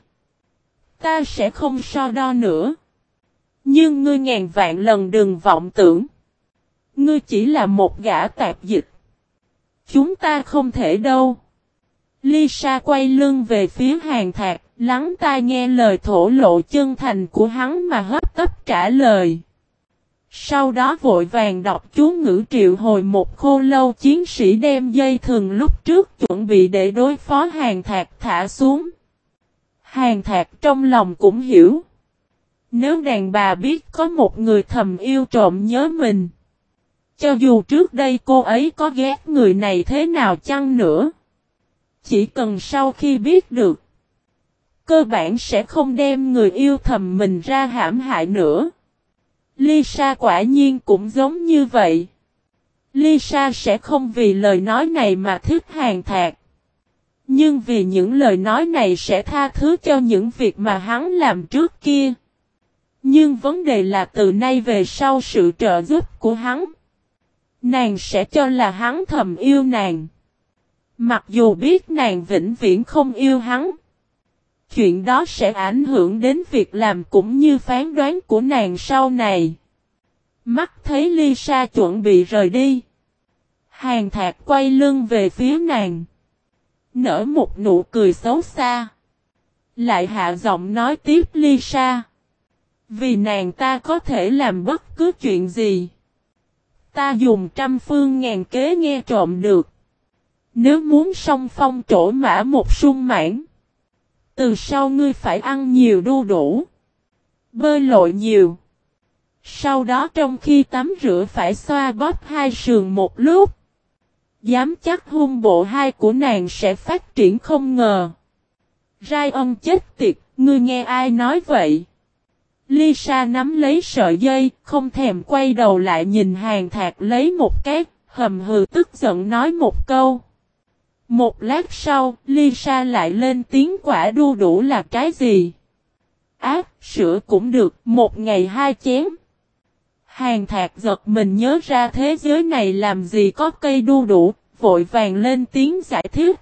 ta sẽ không so đo nữa. Nhưng ngươi ngàn vạn lần đừng vọng tưởng. Ngươi chỉ là một gã tạp dịch. Chúng ta không thể đâu. Lisa quay lưng về phía Hàn Thạc, lắng tai nghe lời thổ lộ chân thành của hắn mà hấp tấp trả lời. Sau đó vội vàng đọc chú ngữ triệu hồi một khô lâu chiến sĩ đem dây thừng lúc trước chuẩn bị để đối phó Hàn Thạc thả xuống. Hàn Thạc trong lòng cũng hiểu. Nếu đàn bà biết có một người thầm yêu trộm nhớ mình. Cho dù trước đây cô ấy có ghét người này thế nào chăng nữa. Chỉ cần sau khi biết được. Cơ bản sẽ không đem người yêu thầm mình ra hãm hại nữa. Lisa quả nhiên cũng giống như vậy. Lisa sẽ không vì lời nói này mà thích Hàn Thạc. Nhưng vì những lời nói này sẽ tha thứ cho những việc mà hắn làm trước kia. Nhưng vấn đề là từ nay về sau sự trợ giúp của hắn. Nàng sẽ cho là hắn thầm yêu nàng. Mặc dù biết nàng vĩnh viễn không yêu hắn. Chuyện đó sẽ ảnh hưởng đến việc làm cũng như phán đoán của nàng sau này. Mắt thấy Lisa chuẩn bị rời đi. Hàn Thạc quay lưng về phía nàng. Nở một nụ cười xấu xa. Lại hạ giọng nói tiếp Lisa. Vì nàng ta có thể làm bất cứ chuyện gì. Ta dùng trăm phương ngàn kế nghe trộm được. Nếu muốn song phong trổ mã một sung mãn. Từ sau ngươi phải ăn nhiều đu đủ. Bơi lội nhiều. Sau đó trong khi tắm rửa phải xoa bóp hai sườn một lúc. Dám chắc hung bộ hai của nàng sẽ phát triển không ngờ. Ryan chết tiệt, ngươi nghe ai nói vậy? Lisa nắm lấy sợi dây, không thèm quay đầu lại nhìn Hàn Thạc lấy một cái, hầm hừ tức giận nói một câu. Một lát sau, Lisa lại lên tiếng quả đu đủ là cái gì? Sữa cũng được, một ngày hai chén. Hàn Thạc giật mình nhớ ra thế giới này làm gì có cây đu đủ, vội vàng lên tiếng giải thích.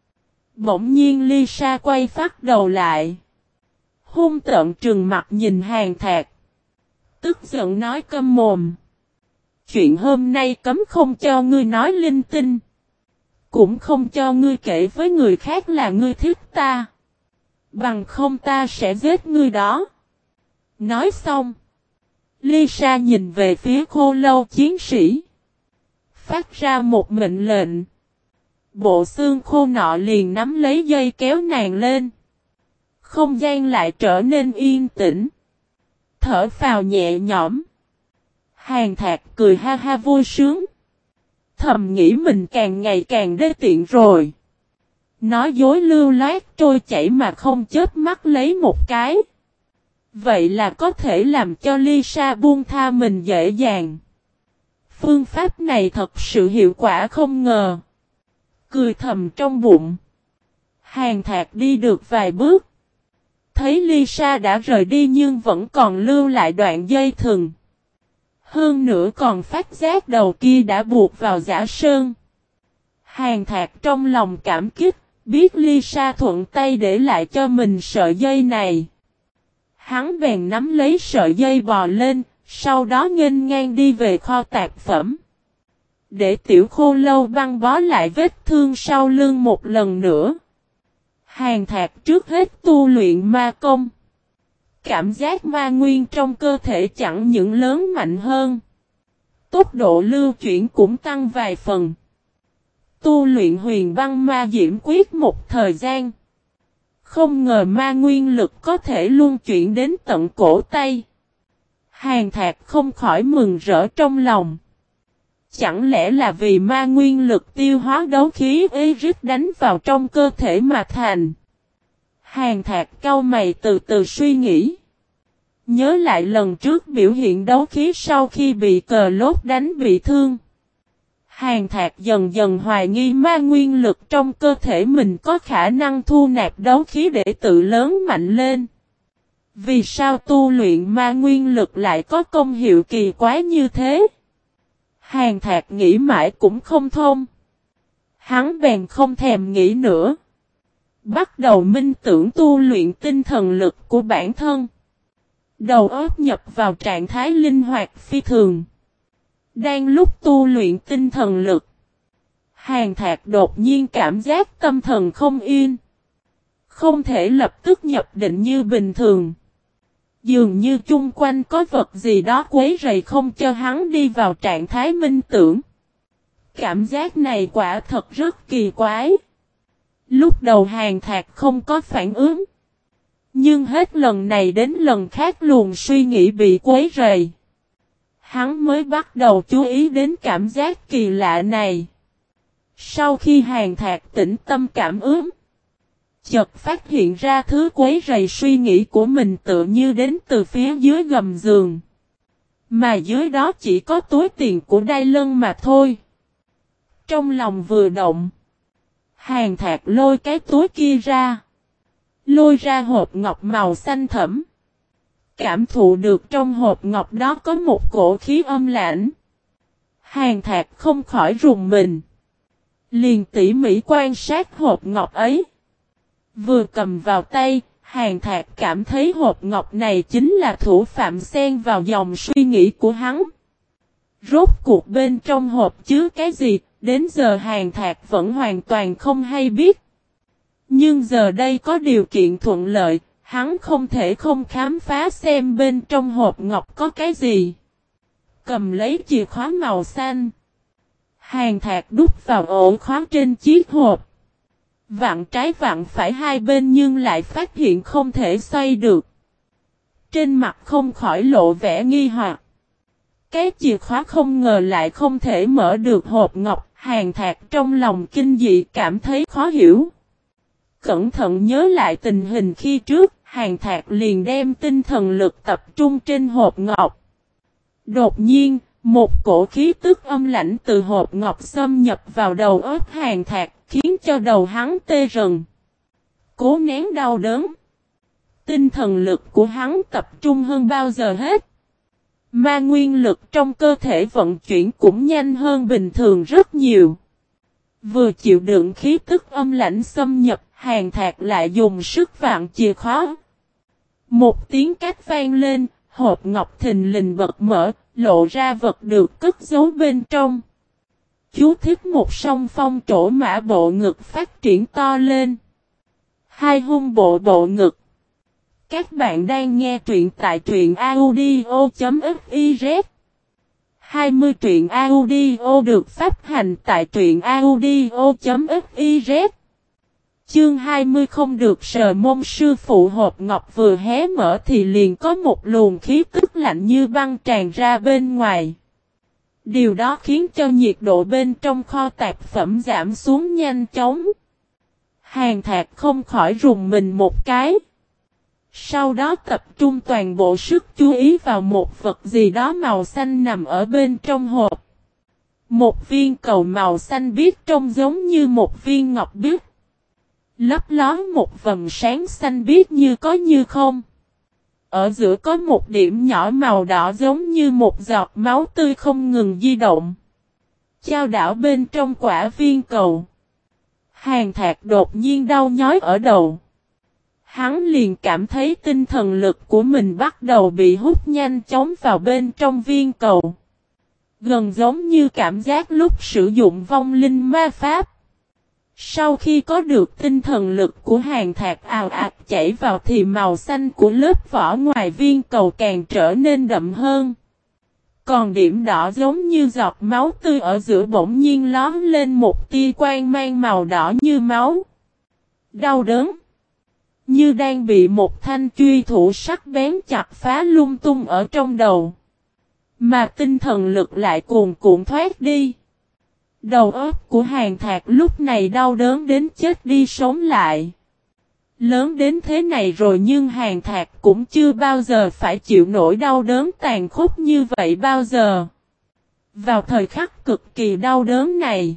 Bỗng nhiên Lisa quay phát đầu lại. Hung tợn trừng mặt nhìn Hàn Thạc. Tức giận nói câm mồm. Chuyện hôm nay cấm không cho ngươi nói linh tinh. Cũng không cho ngươi kể với người khác là ngươi thích ta. Bằng không ta sẽ giết ngươi đó. Nói xong. Lisa nhìn về phía khô lâu chiến sĩ. Phát ra một mệnh lệnh. Bộ xương khô nọ liền nắm lấy dây kéo nàng lên. Không gian lại trở nên yên tĩnh. Thở phào nhẹ nhõm. Hàn Thạc cười ha ha vui sướng. Thầm nghĩ mình càng ngày càng đê tiện rồi. Nói dối lưu loát trôi chảy mà không chớp mắt lấy một cái. Vậy là có thể làm cho Lisa buông tha mình dễ dàng. Phương pháp này thật sự hiệu quả không ngờ. Cười thầm trong bụng. Hàn Thạc đi được vài bước. Thấy Lisa đã rời đi nhưng vẫn còn lưu lại đoạn dây thừng. Hơn nữa còn phát giác đầu kia đã buộc vào giả sơn. Hàn Thạc trong lòng cảm kích, biết Lisa thuận tay để lại cho mình sợi dây này. Hắn bèn nắm lấy sợi dây bò lên, sau đó nghênh ngang đi về kho tạp phẩm. Để tiểu khô lâu băng bó lại vết thương sau lưng một lần nữa. Hàn Thạc trước hết tu luyện ma công. Cảm giác ma nguyên trong cơ thể chẳng những lớn mạnh hơn. Tốc độ lưu chuyển cũng tăng vài phần. Tu luyện huyền băng ma diễm quyết một thời gian. Không ngờ ma nguyên lực có thể luân chuyển đến tận cổ tay. Hàn Thạc không khỏi mừng rỡ trong lòng. Chẳng lẽ là vì ma nguyên lực tiêu hóa đấu khí Eris đánh vào trong cơ thể mà thành. Hàn Thạc cau mày từ từ suy nghĩ. Nhớ lại lần trước biểu hiện đấu khí sau khi bị cờ lốt đánh bị thương. Hàn Thạc dần dần hoài nghi ma nguyên lực trong cơ thể mình có khả năng thu nạp đấu khí để tự lớn mạnh lên. Vì sao tu luyện ma nguyên lực lại có công hiệu kỳ quái như thế? Hàn Thạc nghĩ mãi cũng không thông. Hắn bèn không thèm nghĩ nữa. Bắt đầu minh tưởng tu luyện tinh thần lực của bản thân. Đầu óc nhập vào trạng thái linh hoạt phi thường. Đang lúc tu luyện tinh thần lực, Hàn Thạc đột nhiên cảm giác tâm thần không yên. Không thể lập tức nhập định như bình thường. Dường như chung quanh có vật gì đó quấy rầy không cho hắn đi vào trạng thái minh tưởng. Cảm giác này quả thật rất kỳ quái. Lúc đầu Hàn Thạc không có phản ứng. Nhưng hết lần này đến lần khác luồng suy nghĩ bị quấy rầy. Hắn mới bắt đầu chú ý đến cảm giác kỳ lạ này. Sau khi Hàn Thạc tĩnh tâm cảm ứng, chợt phát hiện ra thứ quấy rầy suy nghĩ của mình tự như đến từ phía dưới gầm giường. Mà dưới đó chỉ có túi tiền của Đai Lân mà thôi. Trong lòng vừa động, Hàn Thạc lôi cái túi kia ra. Lôi ra hộp ngọc màu xanh thẫm. Cảm thụ được trong hộp ngọc đó có một cổ khí âm lãnh. Hàn Thạc không khỏi rùng mình. Liền tỉ mỉ quan sát hộp ngọc ấy. Vừa cầm vào tay, Hàn Thạc cảm thấy hộp ngọc này chính là thủ phạm xen vào dòng suy nghĩ của hắn. Rốt cuộc bên trong hộp chứa cái gì, đến giờ Hàn Thạc vẫn hoàn toàn không hay biết. Nhưng giờ đây có điều kiện thuận lợi, hắn không thể không khám phá xem bên trong hộp ngọc có cái gì. Cầm lấy chìa khóa màu xanh. Hàn Thạc đút vào ổ khóa trên chiếc hộp. Vặn trái vặn phải hai bên nhưng lại phát hiện không thể xoay được. Trên mặt không khỏi lộ vẻ nghi hoặc. Cái chìa khóa không ngờ lại không thể mở được hộp ngọc. Hàn Thạc trong lòng kinh dị cảm thấy khó hiểu. Cẩn thận nhớ lại tình hình khi trước, Hàn Thạc liền đem tinh thần lực tập trung trên hộp ngọc. Đột nhiên, một cổ khí tức âm lãnh từ hộp ngọc xâm nhập vào đầu óc Hàn Thạc, khiến cho đầu hắn tê rần. Cố nén đau đớn. Tinh thần lực của hắn tập trung hơn bao giờ hết. Ma nguyên lực trong cơ thể vận chuyển cũng nhanh hơn bình thường rất nhiều. Vừa chịu đựng khí tức âm lãnh xâm nhập, Hàn Thạc lại dùng sức vặn chìa khóa. Một tiếng cách vang lên, hộp ngọc thình lình bật mở, lộ ra vật được cất giấu bên trong. Chú thích: một song phong trổ mã bộ ngực phát triển to lên. Hai hung bộ ngực. Các bạn đang nghe truyện tại truyện audio.fiz. 20 truyện audio được phát hành tại truyện audio.fiz. Chương 20 không được sờ mông. Sư phụ hộp ngọc vừa hé mở thì liền có một luồng khí tức lạnh như băng tràn ra bên ngoài. Điều đó khiến cho nhiệt độ bên trong kho tạp phẩm giảm xuống nhanh chóng. Hàn Thạc không khỏi rùng mình một cái. Sau đó tập trung toàn bộ sức chú ý vào một vật gì đó màu xanh nằm ở bên trong hộp. Một viên cầu màu xanh biếc trông giống như một viên ngọc biếc. Lấp ló một vầng sáng xanh biếc như có như không. Ở giữa có một điểm nhỏ màu đỏ giống như một giọt máu tươi không ngừng di động. Chao đảo bên trong quả viên cầu. Hàn Thạc đột nhiên đau nhói ở đầu. Hắn liền cảm thấy tinh thần lực của mình bắt đầu bị hút nhanh chóng vào bên trong viên cầu. Gần giống như cảm giác lúc sử dụng vong linh ma pháp. Sau khi có được tinh thần lực của Hàn Thạc ào ạt chảy vào thì màu xanh của lớp vỏ ngoài viên cầu càng trở nên đậm hơn. Còn điểm đỏ giống như giọt máu tươi ở giữa bỗng nhiên lóm lên một tia quang mang màu đỏ như máu. Đau đớn. Như đang bị một thanh truy thủ sắc bén chặt phá lung tung ở trong đầu. Mà tinh thần lực lại cuồn cuộn thoát đi. Đầu óc của Hàn Thạc lúc này đau đớn đến chết đi sống lại. Lớn đến thế này rồi nhưng Hàn Thạc cũng chưa bao giờ phải chịu nỗi đau đớn tàn khốc như vậy bao giờ. Vào thời khắc cực kỳ đau đớn này,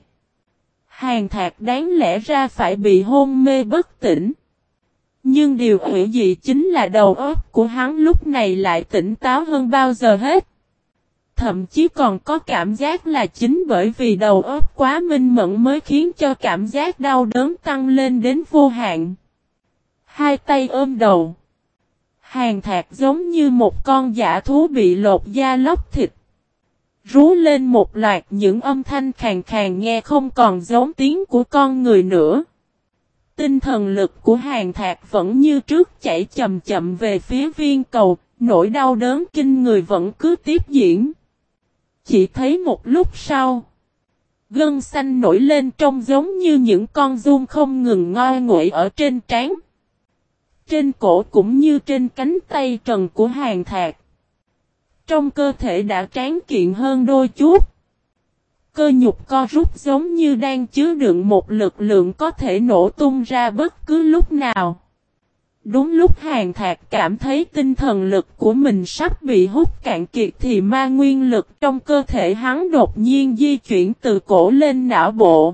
Hàn Thạc đáng lẽ ra phải bị hôn mê bất tỉnh. Nhưng điều hủy dị chính là đầu óc của hắn lúc này lại tỉnh táo hơn bao giờ hết. Thậm chí còn có cảm giác là chính bởi vì đầu óc quá minh mẫn mới khiến cho cảm giác đau đớn tăng lên đến vô hạn. Hai tay ôm đầu, Hàn Thạc giống như một con dã thú bị lột da lóc thịt. Rú lên một loạt những âm thanh khàn khàn nghe không còn giống tiếng của con người nữa. Tinh thần lực của Hàn Thạc vẫn như trước chảy chậm chậm về phía viên cầu, nỗi đau đớn kinh người vẫn cứ tiếp diễn. Chỉ thấy một lúc sau, gân xanh nổi lên trông giống như những con giun không ngừng ngoi nguậy ở trên trán, trên cổ cũng như trên cánh tay trần của Hàn Thạc. Trong cơ thể đã tráng kiện hơn đôi chút. Cơ nhục co rút giống như đang chứa đựng một lực lượng có thể nổ tung ra bất cứ lúc nào. Đúng lúc Hàn Thạc cảm thấy tinh thần lực của mình sắp bị hút cạn kiệt thì ma nguyên lực trong cơ thể hắn đột nhiên di chuyển từ cổ lên não bộ.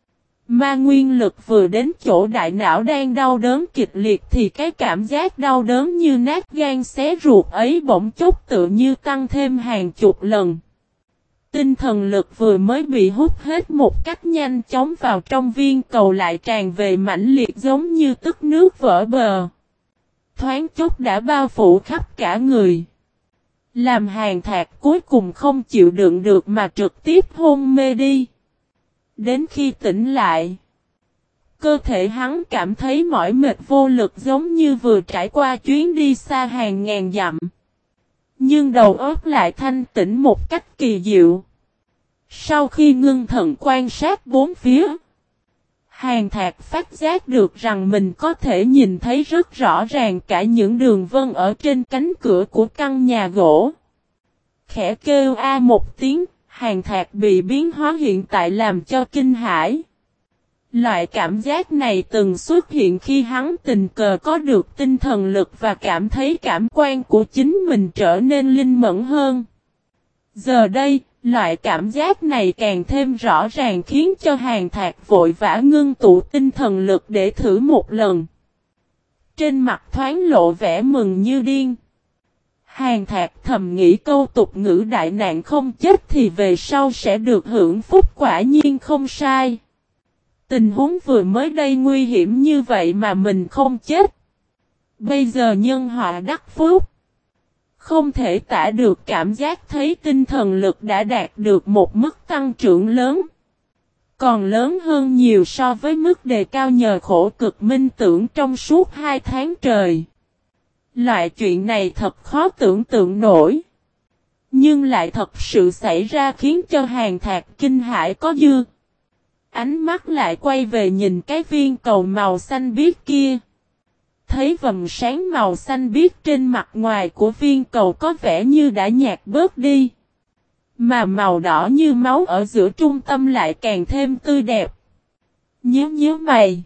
Ma nguyên lực vừa đến chỗ đại não đang đau đớn kịch liệt thì cái cảm giác đau đớn như nát gan xé ruột ấy bỗng chốc tự như tăng thêm hàng chục lần. Tinh thần lực vừa mới bị hút hết một cách nhanh chóng vào trong viên cầu lại tràn về mãnh liệt giống như tức nước vỡ bờ. Thoáng chốc đã bao phủ khắp cả người. Làm Hàn Thạc cuối cùng không chịu đựng được mà trực tiếp hôn mê đi. Đến khi tỉnh lại, cơ thể hắn cảm thấy mỏi mệt vô lực giống như vừa trải qua chuyến đi xa hàng ngàn dặm. Nhưng đầu óc lại thanh tĩnh một cách kỳ diệu. Sau khi ngưng thần quan sát bốn phía, Hàn Thạc phát giác được rằng mình có thể nhìn thấy rất rõ ràng cả những đường vân ở trên cánh cửa của căn nhà gỗ. Khẽ kêu a một tiếng, Hàn Thạc bị biến hóa hiện tại làm cho kinh hãi. Loại cảm giác này từng xuất hiện khi hắn tình cờ có được tinh thần lực và cảm thấy cảm quan của chính mình trở nên linh mẫn hơn. Giờ đây, loại cảm giác này càng thêm rõ ràng khiến cho Hàn Thạc vội vã ngưng tụ tinh thần lực để thử một lần. Trên mặt thoáng lộ vẻ mừng như điên. Hàn Thạc thầm nghĩ câu tục ngữ đại nạn không chết thì về sau sẽ được hưởng phúc quả nhiên không sai. Tình huống vừa mới đây nguy hiểm như vậy mà mình không chết. Bây giờ nhân họa đắc phúc. Không thể tả được cảm giác thấy tinh thần lực đã đạt được một mức tăng trưởng lớn. Còn lớn hơn nhiều so với mức đề cao nhờ khổ cực minh tưởng trong suốt 2 tháng trời. Loại chuyện này thật khó tưởng tượng nổi. Nhưng lại thật sự xảy ra khiến cho Hàn Thạc kinh hãi có dư. Ánh mắt lại quay về nhìn cái viên cầu màu xanh biếc kia. Thấy vầng sáng màu xanh biếc trên mặt ngoài của viên cầu có vẻ như đã nhạt bớt đi. Mà màu đỏ như máu ở giữa trung tâm lại càng thêm tươi đẹp. Nhớ mày.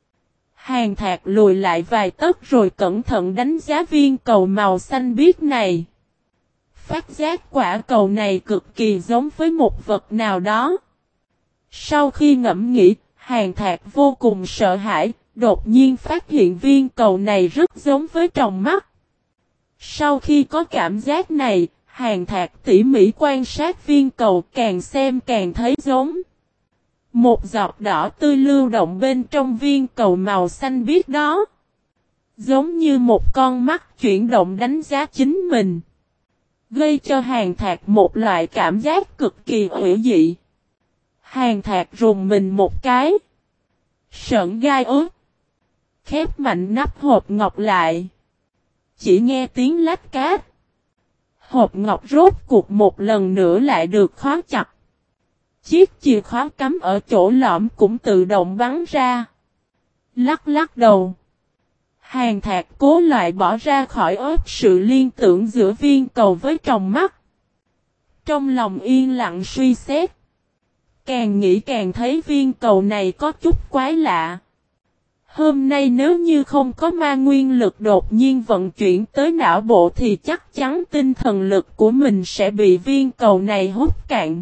Hàn Thạc lùi lại vài tấc rồi cẩn thận đánh giá viên cầu màu xanh biếc này. Phát giác quả cầu này cực kỳ giống với một vật nào đó. Sau khi ngẫm nghĩ, Hàn Thạc vô cùng sợ hãi, đột nhiên phát hiện viên cầu này rất giống với tròng mắt. Sau khi có cảm giác này, Hàn Thạc tỉ mỉ quan sát viên cầu càng xem càng thấy giống. Một giọt đỏ tươi lưu động bên trong viên cầu màu xanh biếc đó. Giống như một con mắt chuyển động đánh giá chính mình. Gây cho Hàn Thạc một loại cảm giác cực kỳ hủy dị. Hàn Thạc rùng mình một cái. Sợn gai ớt. Khép mạnh nắp hộp ngọc lại. Chỉ nghe tiếng lách cát. Hộp ngọc rốt cuộc một lần nữa lại được khóa chặt. Chiếc chìa khóa cắm ở chỗ lõm cũng tự động bắn ra. Lắc đầu. Hàn Thạc cố loại bỏ ra khỏi óc sự liên tưởng giữa viên cầu với tròng mắt. Trong lòng yên lặng suy xét. Càng nghĩ càng thấy viên cầu này có chút quái lạ. Hôm nay nếu như không có ma nguyên lực đột nhiên vận chuyển tới não bộ thì chắc chắn tinh thần lực của mình sẽ bị viên cầu này hút cạn.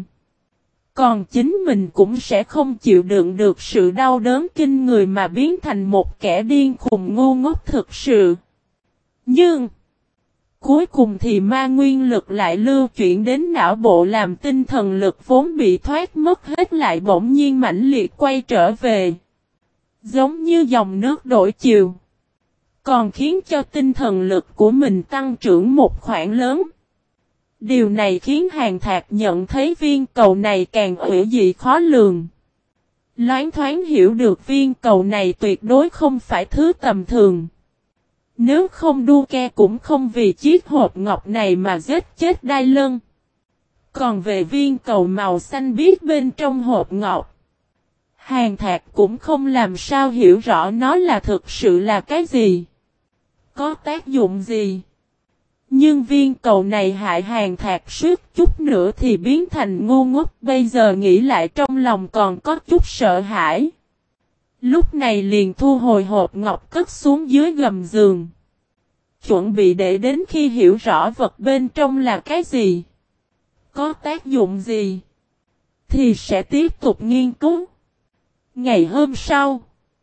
Còn chính mình cũng sẽ không chịu đựng được sự đau đớn kinh người mà biến thành một kẻ điên khùng ngu ngốc thực sự. Nhưng cuối cùng thì ma nguyên lực lại lưu chuyển đến não bộ làm tinh thần lực vốn bị thoát mất hết lại bỗng nhiên mãnh liệt quay trở về. Giống như dòng nước đổi chiều. Còn khiến cho tinh thần lực của mình tăng trưởng một khoảng lớn. Điều này khiến Hàn Thạc nhận thấy viên cầu này càng hủy dị khó lường. Loáng thoáng hiểu được viên cầu này tuyệt đối không phải thứ tầm thường. Nếu không đu ke cũng không vì chiếc hộp ngọc này mà giết chết Đai Lân. Còn về viên cầu màu xanh biếc bên trong hộp ngọc, Hàn Thạc cũng không làm sao hiểu rõ nó là thực sự là cái gì. Có tác dụng gì. Nhưng viên cầu này hại Hàn Thạc suýt chút nữa thì biến thành ngu ngốc. Bây giờ nghĩ lại trong lòng còn có chút sợ hãi. Lúc này liền thu hồi hộp ngọc cất xuống dưới gầm giường. Chuẩn bị để đến khi hiểu rõ vật bên trong là cái gì. Có tác dụng gì. Thì sẽ tiếp tục nghiên cứu. Ngày hôm sau,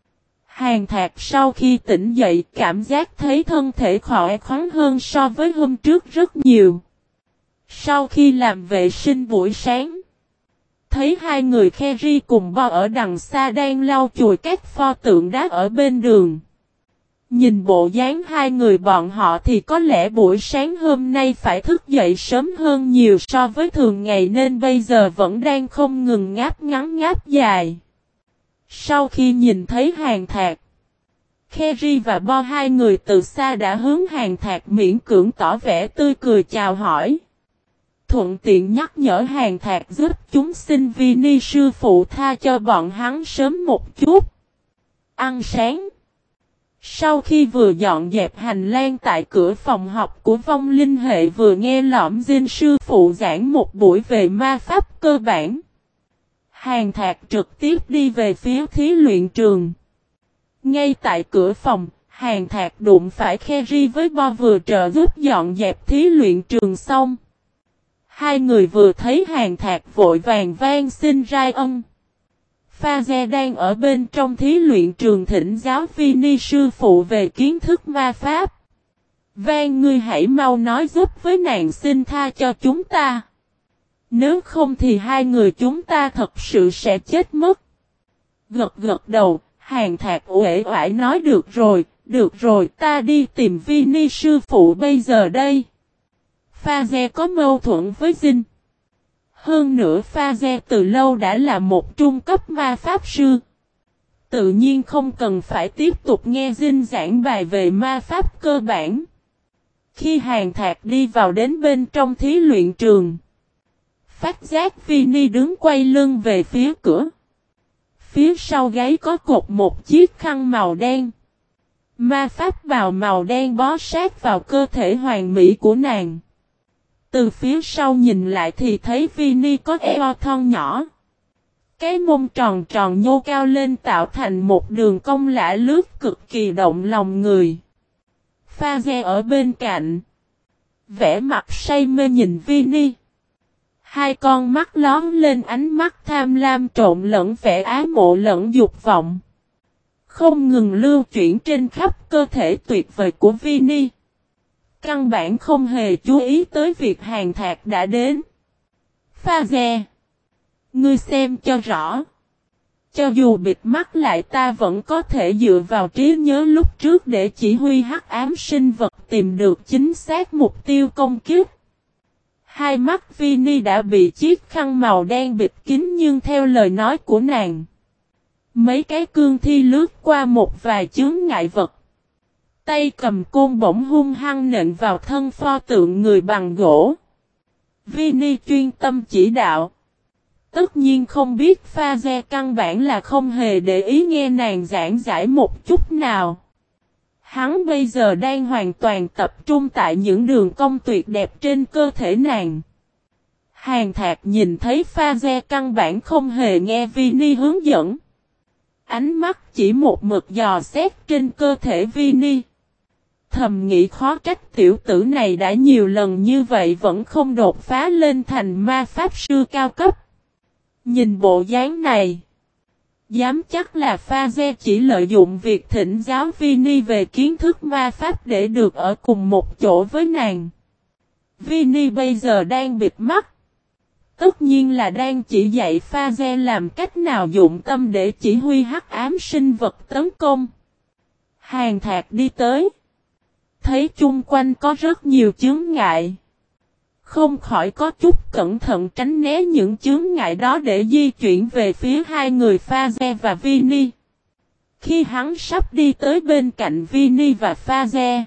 Hàn Thạc sau khi tỉnh dậy cảm giác thấy thân thể khỏe khoắn hơn so với hôm trước rất nhiều. Sau khi làm vệ sinh buổi sáng, thấy hai người Kheri cùng Bo ở đằng xa đang lau chùi các pho tượng đá ở bên đường. Nhìn bộ dáng hai người bọn họ thì có lẽ buổi sáng hôm nay phải thức dậy sớm hơn nhiều so với thường ngày nên bây giờ vẫn đang không ngừng ngáp ngắn ngáp dài. Sau khi nhìn thấy Hàn Thạc, Kheri và Bo hai người từ xa đã hướng Hàn Thạc miễn cưỡng tỏ vẻ tươi cười chào hỏi. Thuận tiện nhắc nhở Hàn Thạc giúp chúng xin Vini sư phụ tha cho bọn hắn sớm một chút. Ăn sáng. Sau khi vừa dọn dẹp hành lang tại cửa phòng học của vong linh hệ vừa nghe lõm Jin sư phụ giảng một buổi về ma pháp cơ bản, Hàn Thạc trực tiếp đi về phía thí luyện trường. Ngay tại cửa phòng, Hàn Thạc đụng phải Kheri với Bo vừa trợ giúp dọn dẹp thí luyện trường xong. Hai người vừa thấy Hàn Thạc vội vàng van xin rai ân. Pha-ze đang ở bên trong thí luyện trường thỉnh giáo Vini sư phụ về kiến thức ma pháp. Van ngươi hãy mau nói giúp với nàng xin tha cho chúng ta. Nếu không thì hai người chúng ta thật sự sẽ chết mất. Gật gật đầu, Hàn Thạc uể oải nói được rồi ta đi tìm Vini sư phụ bây giờ đây. Pha-ze có mâu thuẫn với Jin. Hơn nữa Pha-ze từ lâu đã là một trung cấp ma pháp sư. Tự nhiên không cần phải tiếp tục nghe Jin giảng bài về ma pháp cơ bản. Khi Hàn Thạc đi vào đến bên trong thí luyện trường, phát giác Vini đứng quay lưng về phía cửa. Phía sau gáy có cột một chiếc khăn màu đen. Ma pháp bào màu đen bó sát vào cơ thể hoàn mỹ của nàng. Từ phía sau nhìn lại thì thấy Vini có eo thon nhỏ. Cái mông tròn tròn nhô cao lên tạo thành một đường cong lả lướt cực kỳ động lòng người. Pha-ze ở bên cạnh, vẻ mặt say mê nhìn Vini. Hai con mắt lóm lên ánh mắt tham lam trộn lẫn vẻ ái mộ lẫn dục vọng. Không ngừng lưu chuyển trên khắp cơ thể tuyệt vời của Vini. Căn bản không hề chú ý tới việc Hàn Thạc đã đến. Pha-ze, ngươi xem cho rõ. Cho dù bịt mắt lại ta vẫn có thể dựa vào trí nhớ lúc trước để chỉ huy hắc ám sinh vật tìm được chính xác mục tiêu công kích. Hai mắt Vini đã bị chiếc khăn màu đen bịt kín nhưng theo lời nói của nàng, mấy cái cương thi lướt qua một vài chướng ngại vật. Tay cầm côn bổng hung hăng nện vào thân pho tượng người bằng gỗ. Vini chuyên tâm chỉ đạo. Tất nhiên không biết Pha-ze căn bản là không hề để ý nghe nàng giảng giải một chút nào. Hắn bây giờ đang hoàn toàn tập trung tại những đường cong tuyệt đẹp trên cơ thể nàng. Hàn Thạc nhìn thấy Pha-ze căn bản không hề nghe Vini hướng dẫn. ánh mắt chỉ một mực dò xét trên cơ thể Vini. Thầm nghĩ khó trách tiểu tử này đã nhiều lần như vậy vẫn không đột phá lên thành ma pháp sư cao cấp. Nhìn bộ dáng này, dám chắc là Phaze chỉ lợi dụng việc thỉnh giáo Vini về kiến thức ma pháp để được ở cùng một chỗ với nàng. Vini bây giờ đang bịt mắt. Tất nhiên là đang chỉ dạy Phaze làm cách nào dụng tâm để chỉ huy hắc ám sinh vật tấn công. Hàn Thạc đi tới. Thấy chung quanh có rất nhiều chướng ngại. Không khỏi có chút cẩn thận tránh né những chướng ngại đó để di chuyển về phía hai người Phaze và Vini. Khi hắn sắp đi tới bên cạnh Vini và Phaze,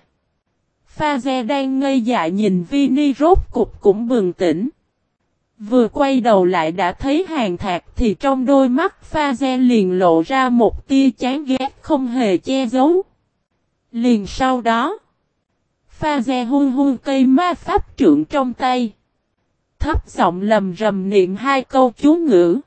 Phaze đang ngây dại nhìn Vini rốt cục cũng bừng tỉnh. Vừa quay đầu lại đã thấy Hàn Thạc thì trong đôi mắt Phaze liền lộ ra một tia chán ghét không hề che giấu. Liền sau đó, Phaze hui cây ma pháp trượng trong tay. Thấp giọng lầm rầm niệm hai câu chú ngữ.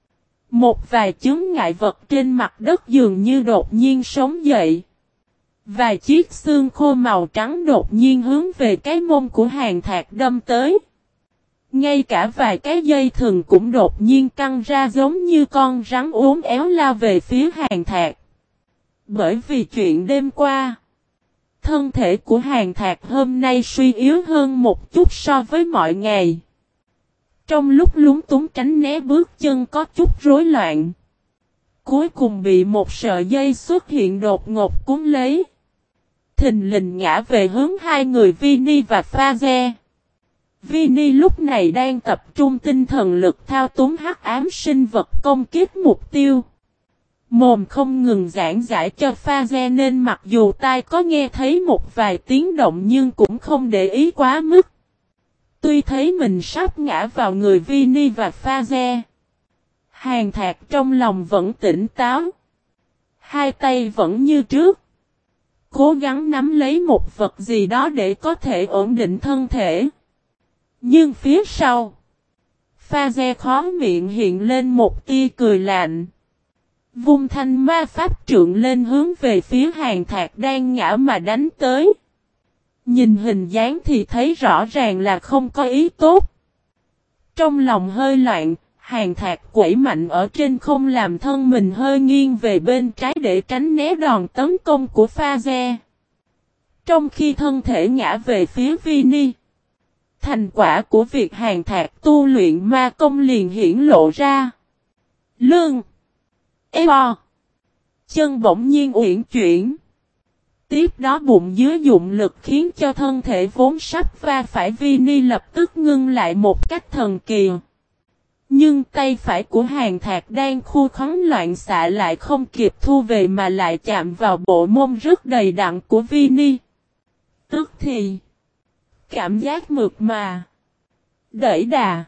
Một vài chướng ngại vật trên mặt đất dường như đột nhiên sống dậy. Vài chiếc xương khô màu trắng đột nhiên hướng về cái mông của Hàn Thạc đâm tới. Ngay cả vài cái dây thừng cũng đột nhiên căng ra giống như con rắn uốn éo lao về phía Hàn Thạc. Bởi vì chuyện đêm qua, thân thể của Hàn Thạc hôm nay suy yếu hơn một chút so với mọi ngày. Trong lúc lúng túng tránh né bước chân có chút rối loạn. Cuối cùng bị một sợi dây xuất hiện đột ngột cuốn lấy. Thình lình ngã về hướng hai người Vini và Phaze. Vini lúc này đang tập trung tinh thần lực thao túng hắc ám sinh vật công kích mục tiêu. Mồm không ngừng giảng giải cho Phaze nên mặc dù tai có nghe thấy một vài tiếng động nhưng cũng không để ý quá mức. Tuy thấy mình sắp ngã vào người Vini và Phaze, Hàn Thạc trong lòng vẫn tỉnh táo. Hai tay vẫn như trước. Cố gắng nắm lấy một vật gì đó để có thể ổn định thân thể. Nhưng phía sau, Phaze khó miệng hiện lên một tia cười lạnh. Vung thanh ma pháp trượng lên hướng về phía Hàn Thạc đang ngã mà đánh tới. Nhìn hình dáng thì thấy rõ ràng là không có ý tốt. Trong lòng hơi loạn, Hàn Thạc quẩy mạnh ở trên không làm thân mình hơi nghiêng về bên trái để tránh né đòn tấn công của Phaze. Trong khi thân thể ngã về phía Vini, thành quả của việc Hàn Thạc tu luyện ma công liền hiển lộ ra. Lưng, eo, chân bỗng nhiên uyển chuyển. Tiếp đó bụng dưới dụng lực khiến cho thân thể vốn sắp va phải Vini lập tức ngưng lại một cách thần kỳ. Nhưng tay phải của Hàn Thạc đang khu khống loạn xạ lại không kịp thu về mà lại chạm vào bộ môn rất đầy đặn của Vini. Tức thì, cảm giác mượt mà, đẩy đà,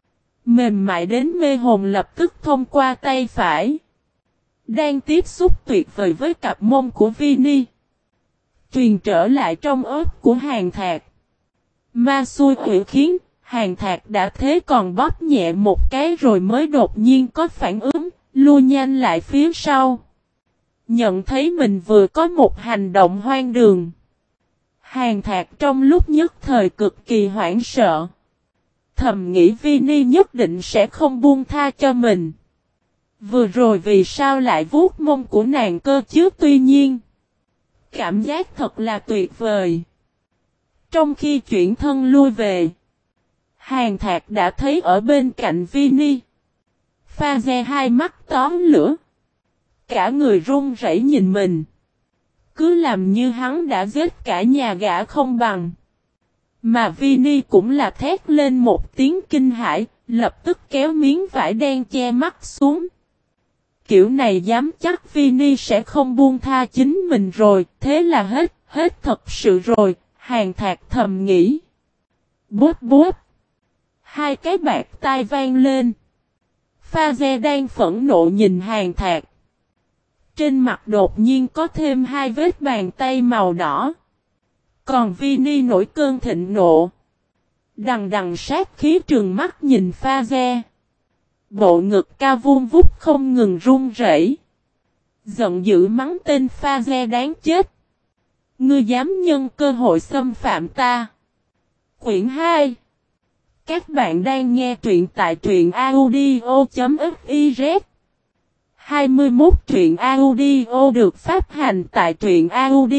mềm mại đến mê hồn lập tức thông qua tay phải. Đang tiếp xúc tuyệt vời với cặp mông của Vini. Truyền trở lại trong ớt của Hàn Thạc. Ma xui quỷ khiến, Hàn Thạc đã thế còn bóp nhẹ một cái rồi mới đột nhiên có phản ứng, lui nhanh lại phía sau. Nhận thấy mình vừa có một hành động hoang đường. Hàn Thạc trong lúc nhất thời cực kỳ hoảng sợ. Thầm nghĩ Vini nhất định sẽ không buông tha cho mình. Vừa rồi vì sao lại vuốt mông của nàng cơ chứ, tuy nhiên cảm giác thật là tuyệt vời. Trong khi chuyển thân lui về, Hàn Thạc đã thấy ở bên cạnh Vini. Phaze hai mắt tóm lửa. Cả người run rẩy nhìn mình. Cứ làm như hắn đã giết cả nhà gã không bằng. Mà Vini cũng là thét lên một tiếng kinh hãi, lập tức kéo miếng vải đen che mắt xuống. Kiểu này dám chắc Vini sẽ không buông tha chính mình rồi, thế là hết thật sự rồi, Hàn Thạc thầm nghĩ. Bút bút. Hai cái bạc tai vang lên. Phaze đang phẫn nộ nhìn Hàn Thạc. Trên mặt đột nhiên có thêm hai vết bàn tay màu đỏ. Còn Vini nổi cơn thịnh nộ. Đằng đằng sát khí trừng mắt nhìn Phaze. Bộ ngực cao vuông vút không ngừng run rẩy. Giận dữ mắng tên pha ge đáng chết. Ngươi dám nhân cơ hội xâm phạm ta. Quyển 2. Các bạn đang nghe truyện tại truyện audio.fiz. 21 truyện audio được phát hành tại truyện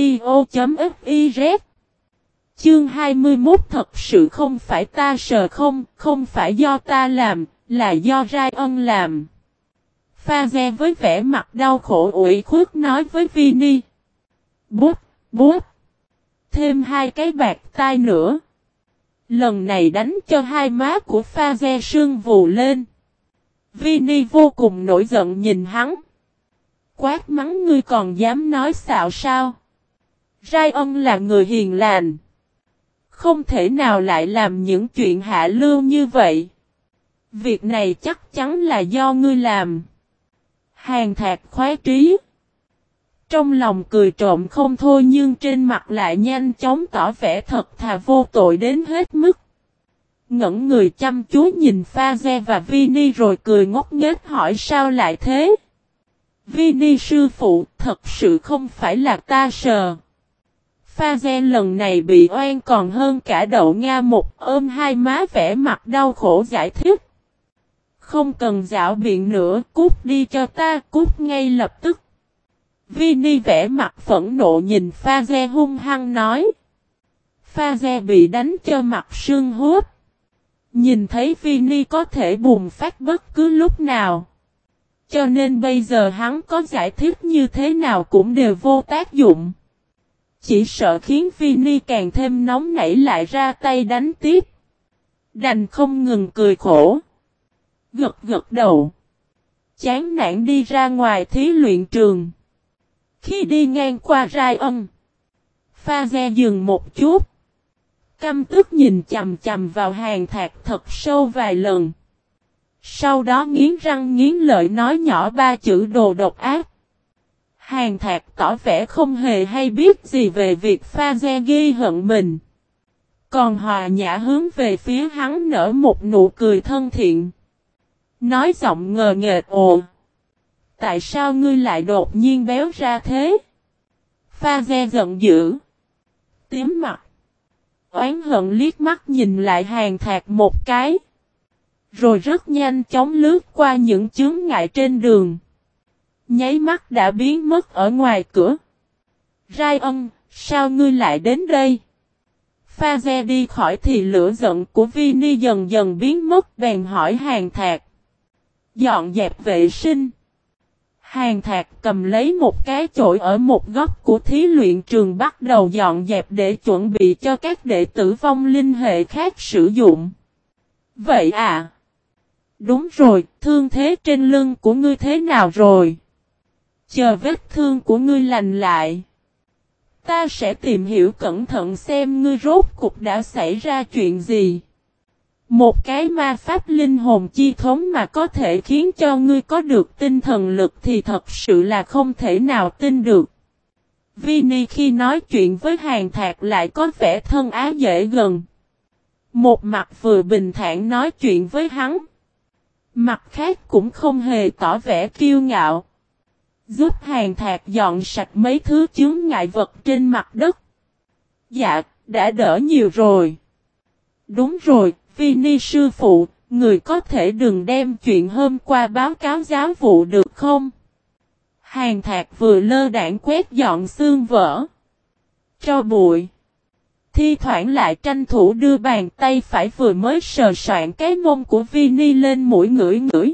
audio.fiz. Chương 21 thật sự không phải ta sờ không phải do ta làm, là do Ryan làm. Pha ge với vẻ mặt đau khổ ủy khuất nói với Vinny. Bút, bút. Thêm 2 cái bạc tai nữa. Lần này đánh cho hai má của pha ge sưng vù lên. Vinny vô cùng nổi giận nhìn hắn. Quát mắng ngươi còn dám nói xạo sao? Ryan là người hiền lành. Không thể nào lại làm những chuyện hạ lưu như vậy. Việc này chắc chắn là do ngươi làm. Hàn Thạc khoái trí. Trong lòng cười trộm không thôi nhưng trên mặt lại nhanh chóng tỏ vẻ thật thà vô tội đến hết mức. Ngẩn người chăm chú nhìn pha ge và Vinny rồi cười ngốc nghếch hỏi sao lại thế? Vinny sư phụ thật sự không phải là ta sờ. Pha ge lần này bị oan còn hơn cả đậu Nga một ôm hai má vẻ mặt đau khổ giải thích. Không cần giảo biện nữa, cút đi cho ta, cút ngay lập tức. Vinny vẻ mặt phẫn nộ nhìn pha ge hung hăng nói. Pha ge bị đánh cho mặt sưng húp. Nhìn thấy Vinny có thể bùng phát bất cứ lúc nào. Cho nên bây giờ hắn có giải thích như thế nào cũng đều vô tác dụng. Chỉ sợ khiến Vinny càng thêm nóng nảy lại ra tay đánh tiếp. Đành không ngừng cười khổ. Gật gật đầu. Chán nản đi ra ngoài thí luyện trường. Khi đi ngang qua Ryan, pha ge dừng một chút. Căm tức nhìn chằm chằm vào Hàn Thạc thật sâu vài lần. Sau đó nghiến răng nghiến lợi nói nhỏ 3 chữ đồ độc ác. Hàn Thạc tỏ vẻ không hề hay biết gì về việc pha ge ghi hận mình. Còn hòa nhã hướng về phía hắn nở một nụ cười thân thiện. Nói giọng ngờ nghệch ồ. Tại sao ngươi lại đột nhiên béo ra thế? Pha ge giận dữ. Tím mặt. Oán hận liếc mắt nhìn lại Hàn Thạc một cái. Rồi rất nhanh chóng lướt qua những chướng ngại trên đường. Nháy mắt đã biến mất ở ngoài cửa. Ryan, sao ngươi lại đến đây? Pha ge đi khỏi thì lửa giận của Vinny dần dần biến mất bèn hỏi Hàn Thạc. Dọn dẹp vệ sinh. Hàn Thạc cầm lấy một cái chổi ở một góc của thí luyện trường bắt đầu dọn dẹp để chuẩn bị cho các đệ tử vong linh hệ khác sử dụng. Vậy à? Đúng rồi, thương thế trên lưng của ngươi thế nào rồi? Chờ vết thương của ngươi lành lại. Ta sẽ tìm hiểu cẩn thận xem ngươi rốt cục đã xảy ra chuyện gì. Một cái ma pháp linh hồn chi thống mà có thể khiến cho ngươi có được tinh thần lực thì thật sự là không thể nào tin được. Vinny khi nói chuyện với Hàn Thạc lại có vẻ thân á dễ gần. Một mặt vừa bình thản nói chuyện với hắn. Mặt khác cũng không hề tỏ vẻ kiêu ngạo. Giúp Hàn Thạc dọn sạch mấy thứ chướng ngại vật trên mặt đất. Dạ, đã đỡ nhiều rồi. Đúng rồi, Vinny sư phụ, người có thể đừng đem chuyện hôm qua báo cáo giáo vụ được không? Hàn Thạc vừa lơ đãng quét dọn xương vỡ. Cho bụi. Thi thoảng lại tranh thủ đưa bàn tay phải vừa mới sờ soạn cái mông của Vinny lên mũi ngửi ngửi.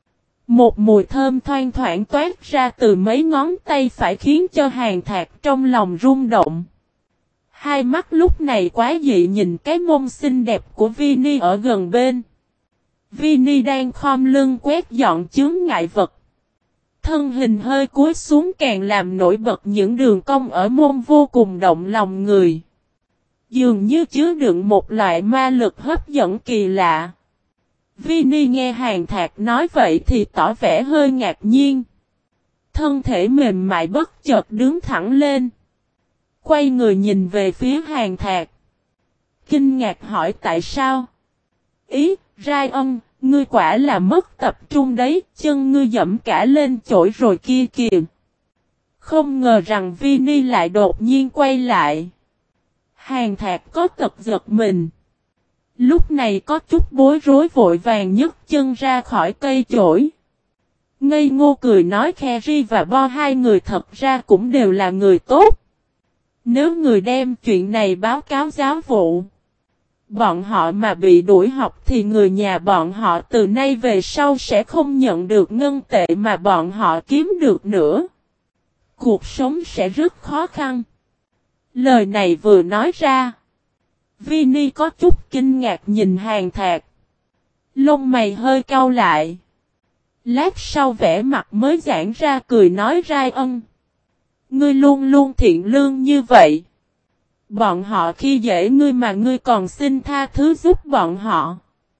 Một mùi thơm thoang thoảng toát ra từ mấy ngón tay phải khiến cho Hàn Thạc trong lòng rung động. Hai mắt lúc này quá dị nhìn cái mông xinh đẹp của Vinny ở gần bên. Vinny đang khom lưng quét dọn chướng ngại vật. Thân hình hơi cúi xuống càng làm nổi bật những đường cong ở mông vô cùng động lòng người. Dường như chứa đựng một loại ma lực hấp dẫn kỳ lạ. Vinny nghe Hàn Thạc nói vậy thì tỏ vẻ hơi ngạc nhiên. Thân thể mềm mại bất chợt đứng thẳng lên. Quay người nhìn về phía Hàn Thạc. Kinh ngạc hỏi tại sao? Ý, Ryan, ngươi quả là mất tập trung đấy, chân ngươi dẫm cả lên chổi rồi kia kìa. Không ngờ rằng Vini lại đột nhiên quay lại. Hàn Thạc có tật giật mình. Lúc này có chút bối rối vội vàng nhấc chân ra khỏi cây chổi. Ngây ngô cười nói Kerry và Bo hai người thật ra cũng đều là người tốt. Nếu người đem chuyện này báo cáo giáo vụ, bọn họ mà bị đuổi học thì người nhà bọn họ từ nay về sau sẽ không nhận được ngân tệ mà bọn họ kiếm được nữa. Cuộc sống sẽ rất khó khăn. Lời này vừa nói ra, Vini có chút kinh ngạc nhìn Hàn Thạc. Lông mày hơi cau lại. Lát sau vẻ mặt mới giãn ra cười nói Ryan. Ngươi luôn luôn thiện lương như vậy. Bọn họ khi dễ ngươi mà ngươi còn xin tha thứ giúp bọn họ.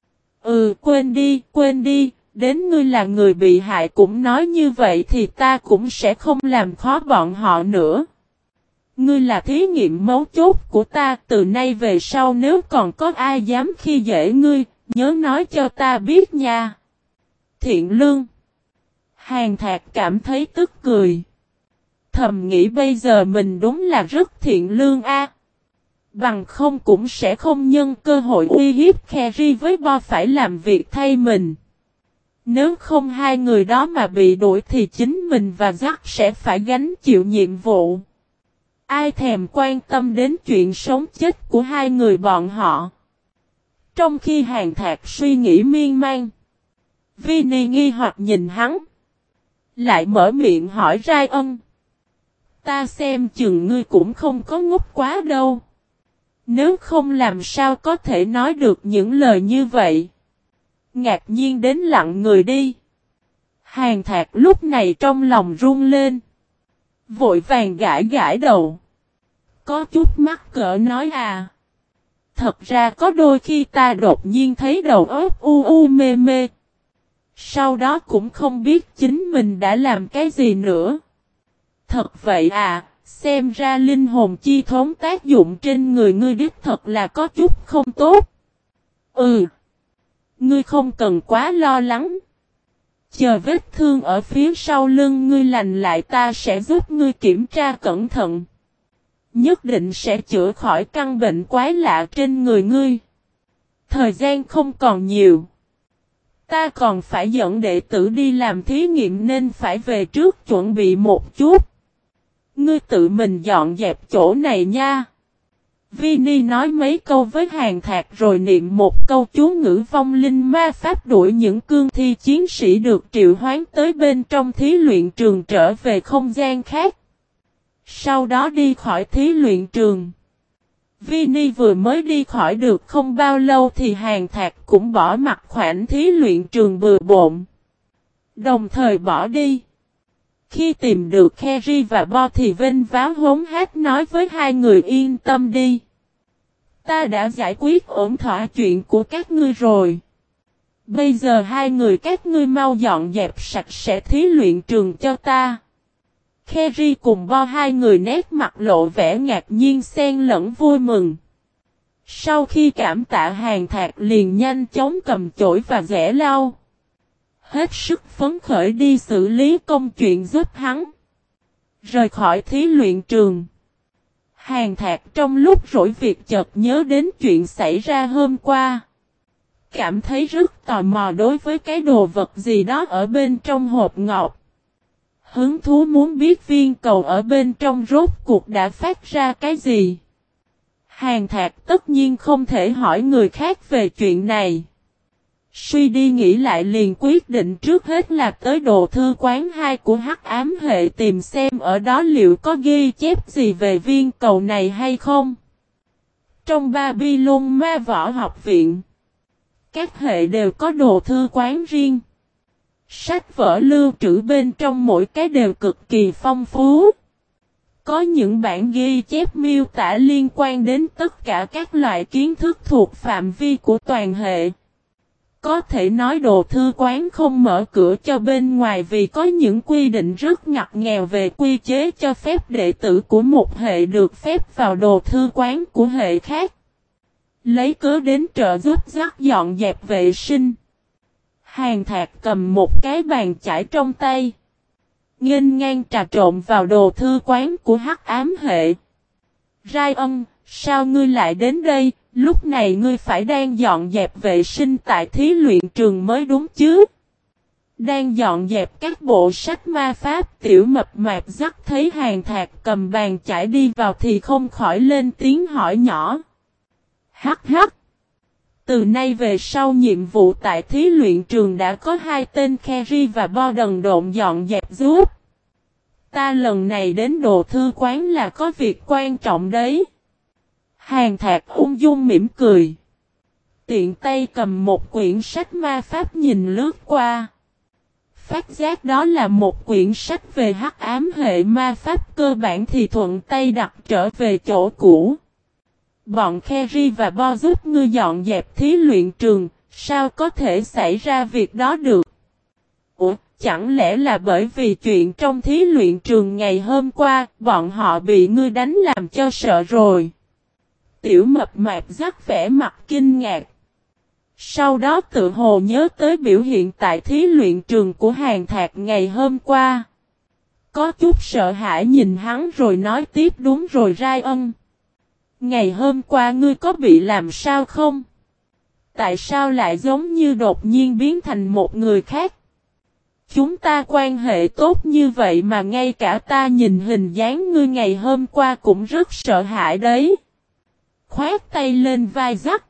Quên đi, đến ngươi là người bị hại cũng nói như vậy thì ta cũng sẽ không làm khó bọn họ nữa. Ngươi là thí nghiệm mấu chốt của ta, từ nay về sau nếu còn có ai dám khi dễ ngươi, nhớ nói cho ta biết nha. Thiện lương. Hàn Thạc cảm thấy tức cười. Thầm nghĩ bây giờ mình đúng là rất thiện lương a. Bằng không cũng sẽ không nhân cơ hội uy hiếp Kerry với Bo phải làm việc thay mình. Nếu không hai người đó mà bị đuổi thì chính mình và Jack sẽ phải gánh chịu nhiệm vụ. Ai thèm quan tâm đến chuyện sống chết của hai người bọn họ. Trong khi Hàn Thạc suy nghĩ miên man, Vini nghi hoặc nhìn hắn. Lại mở miệng hỏi Ryan. Ta xem chừng ngươi cũng không có ngốc quá đâu. Nếu không làm sao có thể nói được những lời như vậy. Ngạc nhiên đến lặng người đi. Hàn Thạc lúc này trong lòng run lên. Vội vàng gãi gãi đầu. Có chút mắc cỡ nói thật ra có đôi khi ta đột nhiên thấy đầu óc mê mê. Sau đó cũng không biết chính mình đã làm cái gì nữa. Thật vậy xem ra linh hồn chi thốn tác dụng trên người ngươi đích thật là có chút không tốt. Ngươi không cần quá lo lắng. Chờ vết thương ở phía sau lưng ngươi lành lại ta sẽ giúp ngươi kiểm tra cẩn thận. Nhất định sẽ chữa khỏi căn bệnh quái lạ trên người ngươi. Thời gian không còn nhiều. Ta còn phải dẫn đệ tử đi làm thí nghiệm nên phải về trước chuẩn bị một chút. Ngươi tự mình dọn dẹp chỗ này nha. Vini nói mấy câu với Hàn Thạc rồi niệm một câu chú ngữ vong linh ma pháp đuổi những cương thi chiến sĩ được triệu hoán tới bên trong thí luyện trường trở về không gian khác. Sau đó đi khỏi thí luyện trường. Vini vừa mới đi khỏi được không bao lâu thì Hàn Thạc cũng bỏ mặt khoảnh thí luyện trường bừa bộn. Đồng thời bỏ đi. Khi tìm được Kerry và Bo thì vênh váo hống hách nói với hai người yên tâm đi. Ta đã giải quyết ổn thỏa chuyện của các ngươi rồi. Bây giờ hai người các ngươi mau dọn dẹp sạch sẽ thí luyện trường cho ta. Kerry cùng Bo hai người nét mặt lộ vẻ ngạc nhiên xen lẫn vui mừng. Sau khi cảm tạ Hàn Thạc liền nhanh chóng cầm chổi và giẻ lau. Hết sức phấn khởi đi xử lý công chuyện giúp hắn. Rời khỏi thí luyện trường. Hàn Thạc trong lúc rỗi việc chợt nhớ đến chuyện xảy ra hôm qua. Cảm thấy rất tò mò đối với cái đồ vật gì đó ở bên trong hộp ngọc. Hứng thú muốn biết viên cầu ở bên trong rốt cuộc đã phát ra cái gì. Hàn Thạc tất nhiên không thể hỏi người khác về chuyện này. Suy đi nghĩ lại liền quyết định trước hết là tới đồ thư quán 2 của Hắc Ám Hệ tìm xem ở đó liệu có ghi chép gì về viên cầu này hay không. Trong Babylon Ma Võ Học Viện, các hệ đều có đồ thư quán riêng. Sách vở lưu trữ bên trong mỗi cái đều cực kỳ phong phú. Có những bản ghi chép miêu tả liên quan đến tất cả các loại kiến thức thuộc phạm vi của toàn hệ. Có thể nói đồ thư quán không mở cửa cho bên ngoài vì có những quy định rất ngặt nghèo về quy chế cho phép đệ tử của một hệ được phép vào đồ thư quán của hệ khác. Lấy cớ đến trợ giúp Jack dọn dẹp vệ sinh. Hàn Thạc cầm một cái bàn chải trong tay. nghênh ngang trà trộn vào đồ thư quán của Hắc Ám Hệ. Rai Ân, sao ngươi lại đến đây, lúc này ngươi phải đang dọn dẹp vệ sinh tại thí luyện trường mới đúng chứ? Đang dọn dẹp các bộ sách ma pháp, Tiểu Mập Mạp dắt thấy Hàn Thạc cầm bàn chải đi vào thì không khỏi lên tiếng hỏi nhỏ. Hắc hắc. Từ nay về sau nhiệm vụ tại thí luyện trường đã có 2 tên Kerry và Bo đần độn dọn dẹp giúp. Ta lần này đến đồ thư quán là có việc quan trọng đấy. Hàn Thạc ung dung mỉm cười. Tiện tay cầm một quyển sách ma pháp nhìn lướt qua. Phát giác đó là một quyển sách về Hắc Ám Hệ ma pháp cơ bản thì thuận tay đặt trở về chỗ cũ. Bọn Kerry và Bo giúp ngươi dọn dẹp thí luyện trường, sao có thể xảy ra việc đó được? Ủa, chẳng lẽ là bởi vì chuyện trong thí luyện trường ngày hôm qua, bọn họ bị ngươi đánh làm cho sợ rồi? Tiểu Mập Mạp rất vẻ mặt kinh ngạc. Sau đó tự hồ nhớ tới biểu hiện tại thí luyện trường của Hàn Thạc ngày hôm qua. Có chút sợ hãi nhìn hắn rồi nói tiếp đúng rồi Rai Ân. Ngày hôm qua ngươi có bị làm sao không? Tại sao lại giống như đột nhiên biến thành một người khác? Chúng ta quan hệ tốt như vậy mà ngay cả ta nhìn hình dáng ngươi ngày hôm qua cũng rất sợ hãi đấy. Khoát tay lên vai dắt.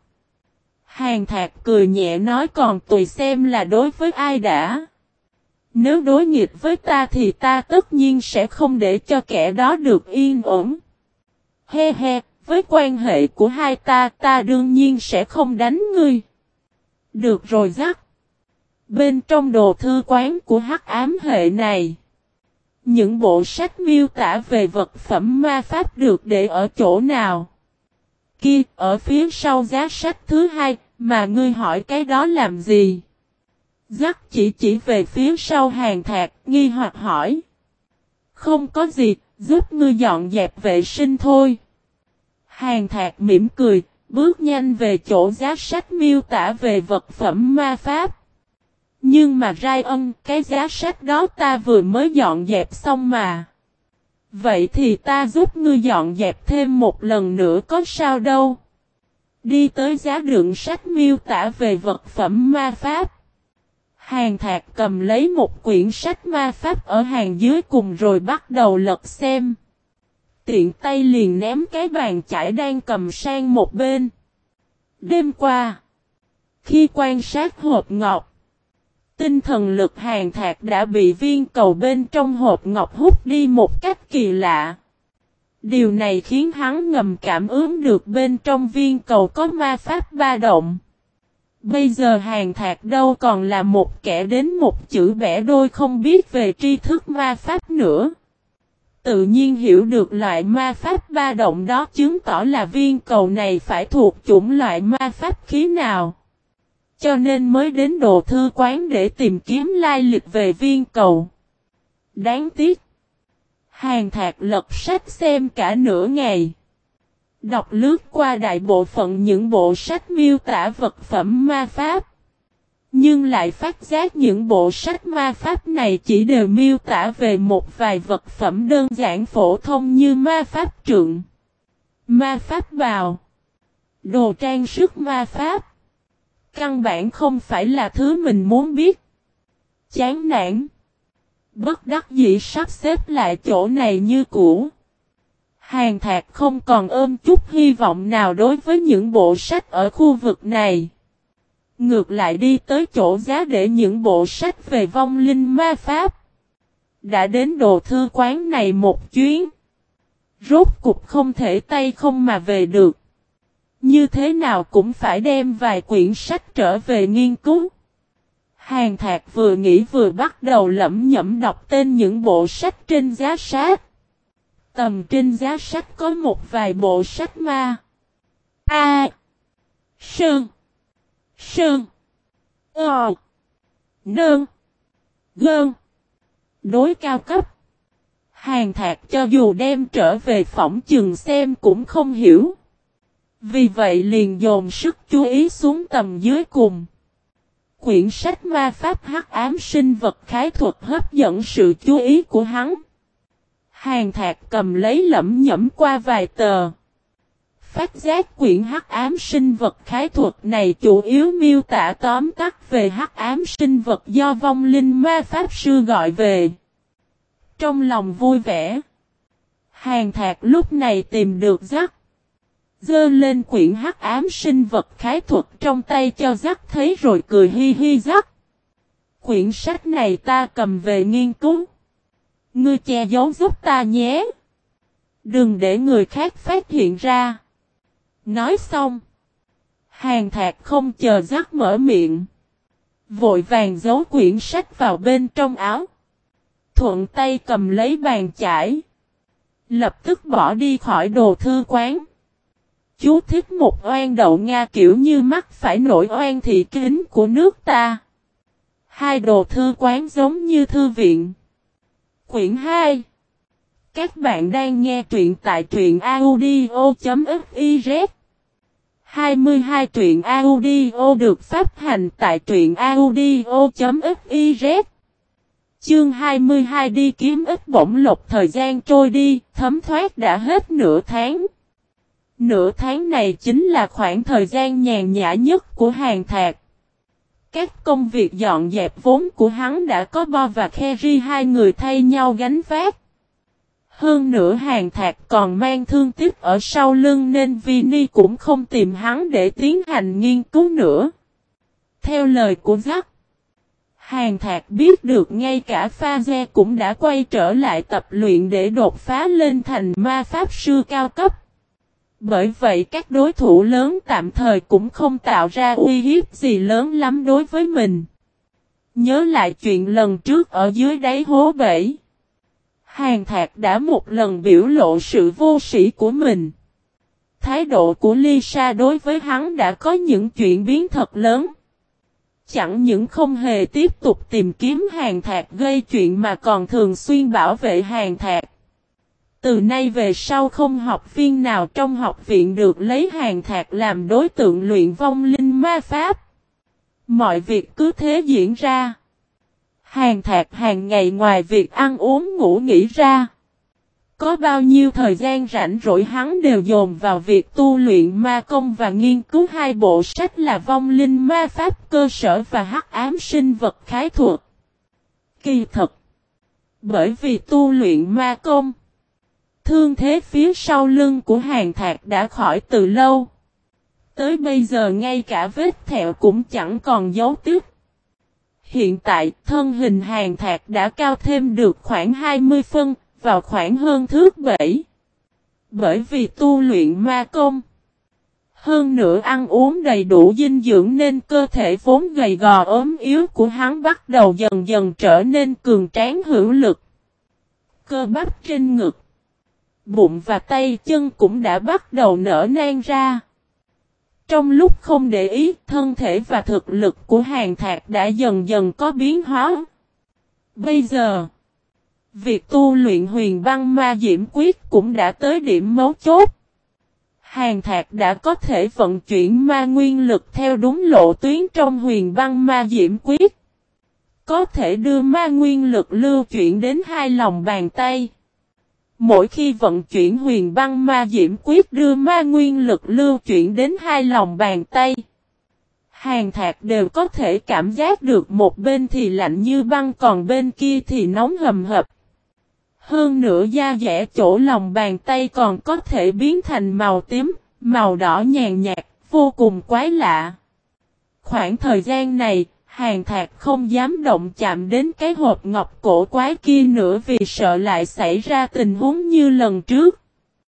Hàn Thạc cười nhẹ nói còn tùy xem là đối với ai đã. Nếu đối nghịch với ta thì ta tất nhiên sẽ không để cho kẻ đó được yên ổn. He he, với quan hệ của hai ta đương nhiên sẽ không đánh ngươi. Được rồi dắt. Bên trong đồ thư quán của Hắc Ám Hệ này, những bộ sách miêu tả về vật phẩm ma pháp được để ở chỗ nào? Kia, ở phía sau giá sách thứ 2, mà ngươi hỏi cái đó làm gì? Dắt chỉ về phía sau Hàn Thạc, nghi hoặc hỏi. Không có gì, giúp ngươi dọn dẹp vệ sinh thôi. Hàn Thạc mỉm cười, bước nhanh về chỗ giá sách miêu tả về vật phẩm ma pháp. Nhưng mà Rai Ân, cái giá sách đó ta vừa mới dọn dẹp xong mà. Vậy thì ta giúp ngươi dọn dẹp thêm một lần nữa có sao đâu. Đi tới giá đựng sách miêu tả về vật phẩm ma pháp. Hàn Thạc cầm lấy một quyển sách ma pháp ở hàng dưới cùng rồi bắt đầu lật xem. Tiện tay liền ném cái bàn chải đang cầm sang một bên. Đêm qua, khi quan sát hộp ngọc, tinh thần lực Hàn Thạc đã bị viên cầu bên trong hộp ngọc hút đi một cách kỳ lạ. Điều này khiến hắn ngầm cảm ứng được bên trong viên cầu có ma pháp ba động. Bây giờ Hàn Thạc đâu còn là một kẻ đến một chữ bẻ đôi không biết về tri thức ma pháp nữa. Tự nhiên hiểu được loại ma pháp ba động đó chứng tỏ là viên cầu này phải thuộc chủng loại ma pháp khí nào. Cho nên mới đến đồ thư quán để tìm kiếm lai lịch về viên cầu. Đáng tiếc. Hàn Thạc lật sách xem cả nửa ngày. Đọc lướt qua đại bộ phận những bộ sách miêu tả vật phẩm ma pháp. Nhưng lại phát giác những bộ sách ma pháp này chỉ đều miêu tả về một vài vật phẩm đơn giản phổ thông như ma pháp trượng, ma pháp bào, đồ trang sức ma pháp. Căn bản không phải là thứ mình muốn biết. Chán nản. Bất đắc dĩ sắp xếp lại chỗ này như cũ. Hàn Thạc không còn ôm chút hy vọng nào đối với những bộ sách ở khu vực này. Ngược lại đi tới chỗ giá để những bộ sách về vong linh ma pháp. Đã đến đồ thư quán này một chuyến. Rốt cục không thể tay không mà về được. Như thế nào cũng phải đem vài quyển sách trở về nghiên cứu. Hàn Thạc vừa nghĩ vừa bắt đầu lẩm nhẩm đọc tên những bộ sách trên giá sách. Tầm trên giá sách có một vài bộ sách ma. Sơn. Nơn. Gơn. Đối cao cấp. Hàn Thạc cho dù đem trở về phỏng chừng xem cũng không hiểu. Vì vậy liền dồn sức chú ý xuống tầm dưới cùng. Quyển sách ma pháp hắc ám sinh vật khái thuật hấp dẫn sự chú ý của hắn. Hàn Thạc cầm lấy lẩm nhẩm qua vài tờ. Phát giác quyển hắc ám sinh vật khái thuật này chủ yếu miêu tả tóm tắt về hắc ám sinh vật do vong linh ma pháp sư gọi về. Trong lòng vui vẻ, Hàn Thạc lúc này tìm được Jack. Giơ lên quyển hắc ám sinh vật khái thuật trong tay cho Jack thấy rồi cười hi hi. Jack, quyển sách này ta cầm về nghiên cứu. Ngươi che giấu giúp ta nhé. Đừng để người khác phát hiện ra. Nói xong, Hàn Thạc không chờ Jack mở miệng, vội vàng giấu quyển sách vào bên trong áo. Thuận tay cầm lấy bàn chải, lập tức bỏ đi khỏi đồ thư quán. Chú thích: một oan đậu Nga kiểu như mắc phải nỗi oan thị kính của nước ta. Hai đồ thư quán giống như thư viện. Quyển 2. Các bạn đang nghe truyện tại truyện audio.fiz. 22 truyện audio được phát hành tại truyện audio.fiz. Chương 22 đi kiếm ít bổng lộc. Thời gian trôi đi, thấm thoát đã hết nửa tháng. Nửa tháng này chính là khoảng thời gian nhàn nhã nhất của Hàn Thạc. Các công việc dọn dẹp vốn của hắn đã có Bo và Kerry hai người thay nhau gánh vác. Hơn nữa Hàn Thạc còn mang thương tích ở sau lưng nên Vinny cũng không tìm hắn để tiến hành nghiên cứu nữa. Theo lời của Jack, Hàn Thạc biết được ngay cả Phaze cũng đã quay trở lại tập luyện để đột phá lên thành ma pháp sư cao cấp. Bởi vậy các đối thủ lớn tạm thời cũng không tạo ra uy hiếp gì lớn lắm đối với mình. Nhớ lại chuyện lần trước ở dưới đáy hố bể, Hàn Thạc đã một lần biểu lộ sự vô sĩ của mình. Thái độ của Lisa đối với hắn đã có những chuyển biến thật lớn. Chẳng những không hề tiếp tục tìm kiếm Hàn Thạc gây chuyện mà còn thường xuyên bảo vệ Hàn Thạc. Từ nay về sau không học viên nào trong học viện được lấy Hàn Thạc làm đối tượng luyện vong linh ma pháp. Mọi việc cứ thế diễn ra. Hàn Thạc hàng ngày ngoài việc ăn uống ngủ nghỉ ra, có bao nhiêu thời gian rảnh rỗi hắn đều dồn vào việc tu luyện ma công và nghiên cứu hai bộ sách là vong linh ma pháp cơ sở và hắc ám sinh vật khái thuật. Kỳ thật, bởi vì tu luyện ma công, thương thế phía sau lưng của Hàn Thạc đã khỏi từ lâu. Tới bây giờ ngay cả vết thẹo cũng chẳng còn dấu tích. Hiện tại thân hình Hàn Thạc đã cao thêm được khoảng 20 phân, vào khoảng hơn thước 7. Bởi vì tu luyện ma công, hơn nữa ăn uống đầy đủ dinh dưỡng nên cơ thể vốn gầy gò ốm yếu của hắn bắt đầu dần dần trở nên cường tráng hữu lực. Cơ bắp trên ngực, bụng và tay chân cũng đã bắt đầu nở nang ra. Trong lúc không để ý, thân thể và thực lực của Hàn Thạc đã dần dần có biến hóa. Bây giờ, việc tu luyện huyền băng ma diễm quyết cũng đã tới điểm mấu chốt. Hàn Thạc đã có thể vận chuyển ma nguyên lực theo đúng lộ tuyến trong huyền băng ma diễm quyết. Có thể đưa ma nguyên lực lưu chuyển đến hai lòng bàn tay. Mỗi khi vận chuyển huyền băng ma diễm quyết đưa ma nguyên lực lưu chuyển đến hai lòng bàn tay, Hàn Thạc đều có thể cảm giác được một bên thì lạnh như băng còn bên kia thì nóng hầm hập. Hơn nữa da dẻ chỗ lòng bàn tay còn có thể biến thành màu tím, màu đỏ nhàn nhạt, vô cùng quái lạ. Khoảng thời gian này, Hàn Thạc không dám động chạm đến cái hộp ngọc cổ quái kia nữa vì sợ lại xảy ra tình huống như lần trước.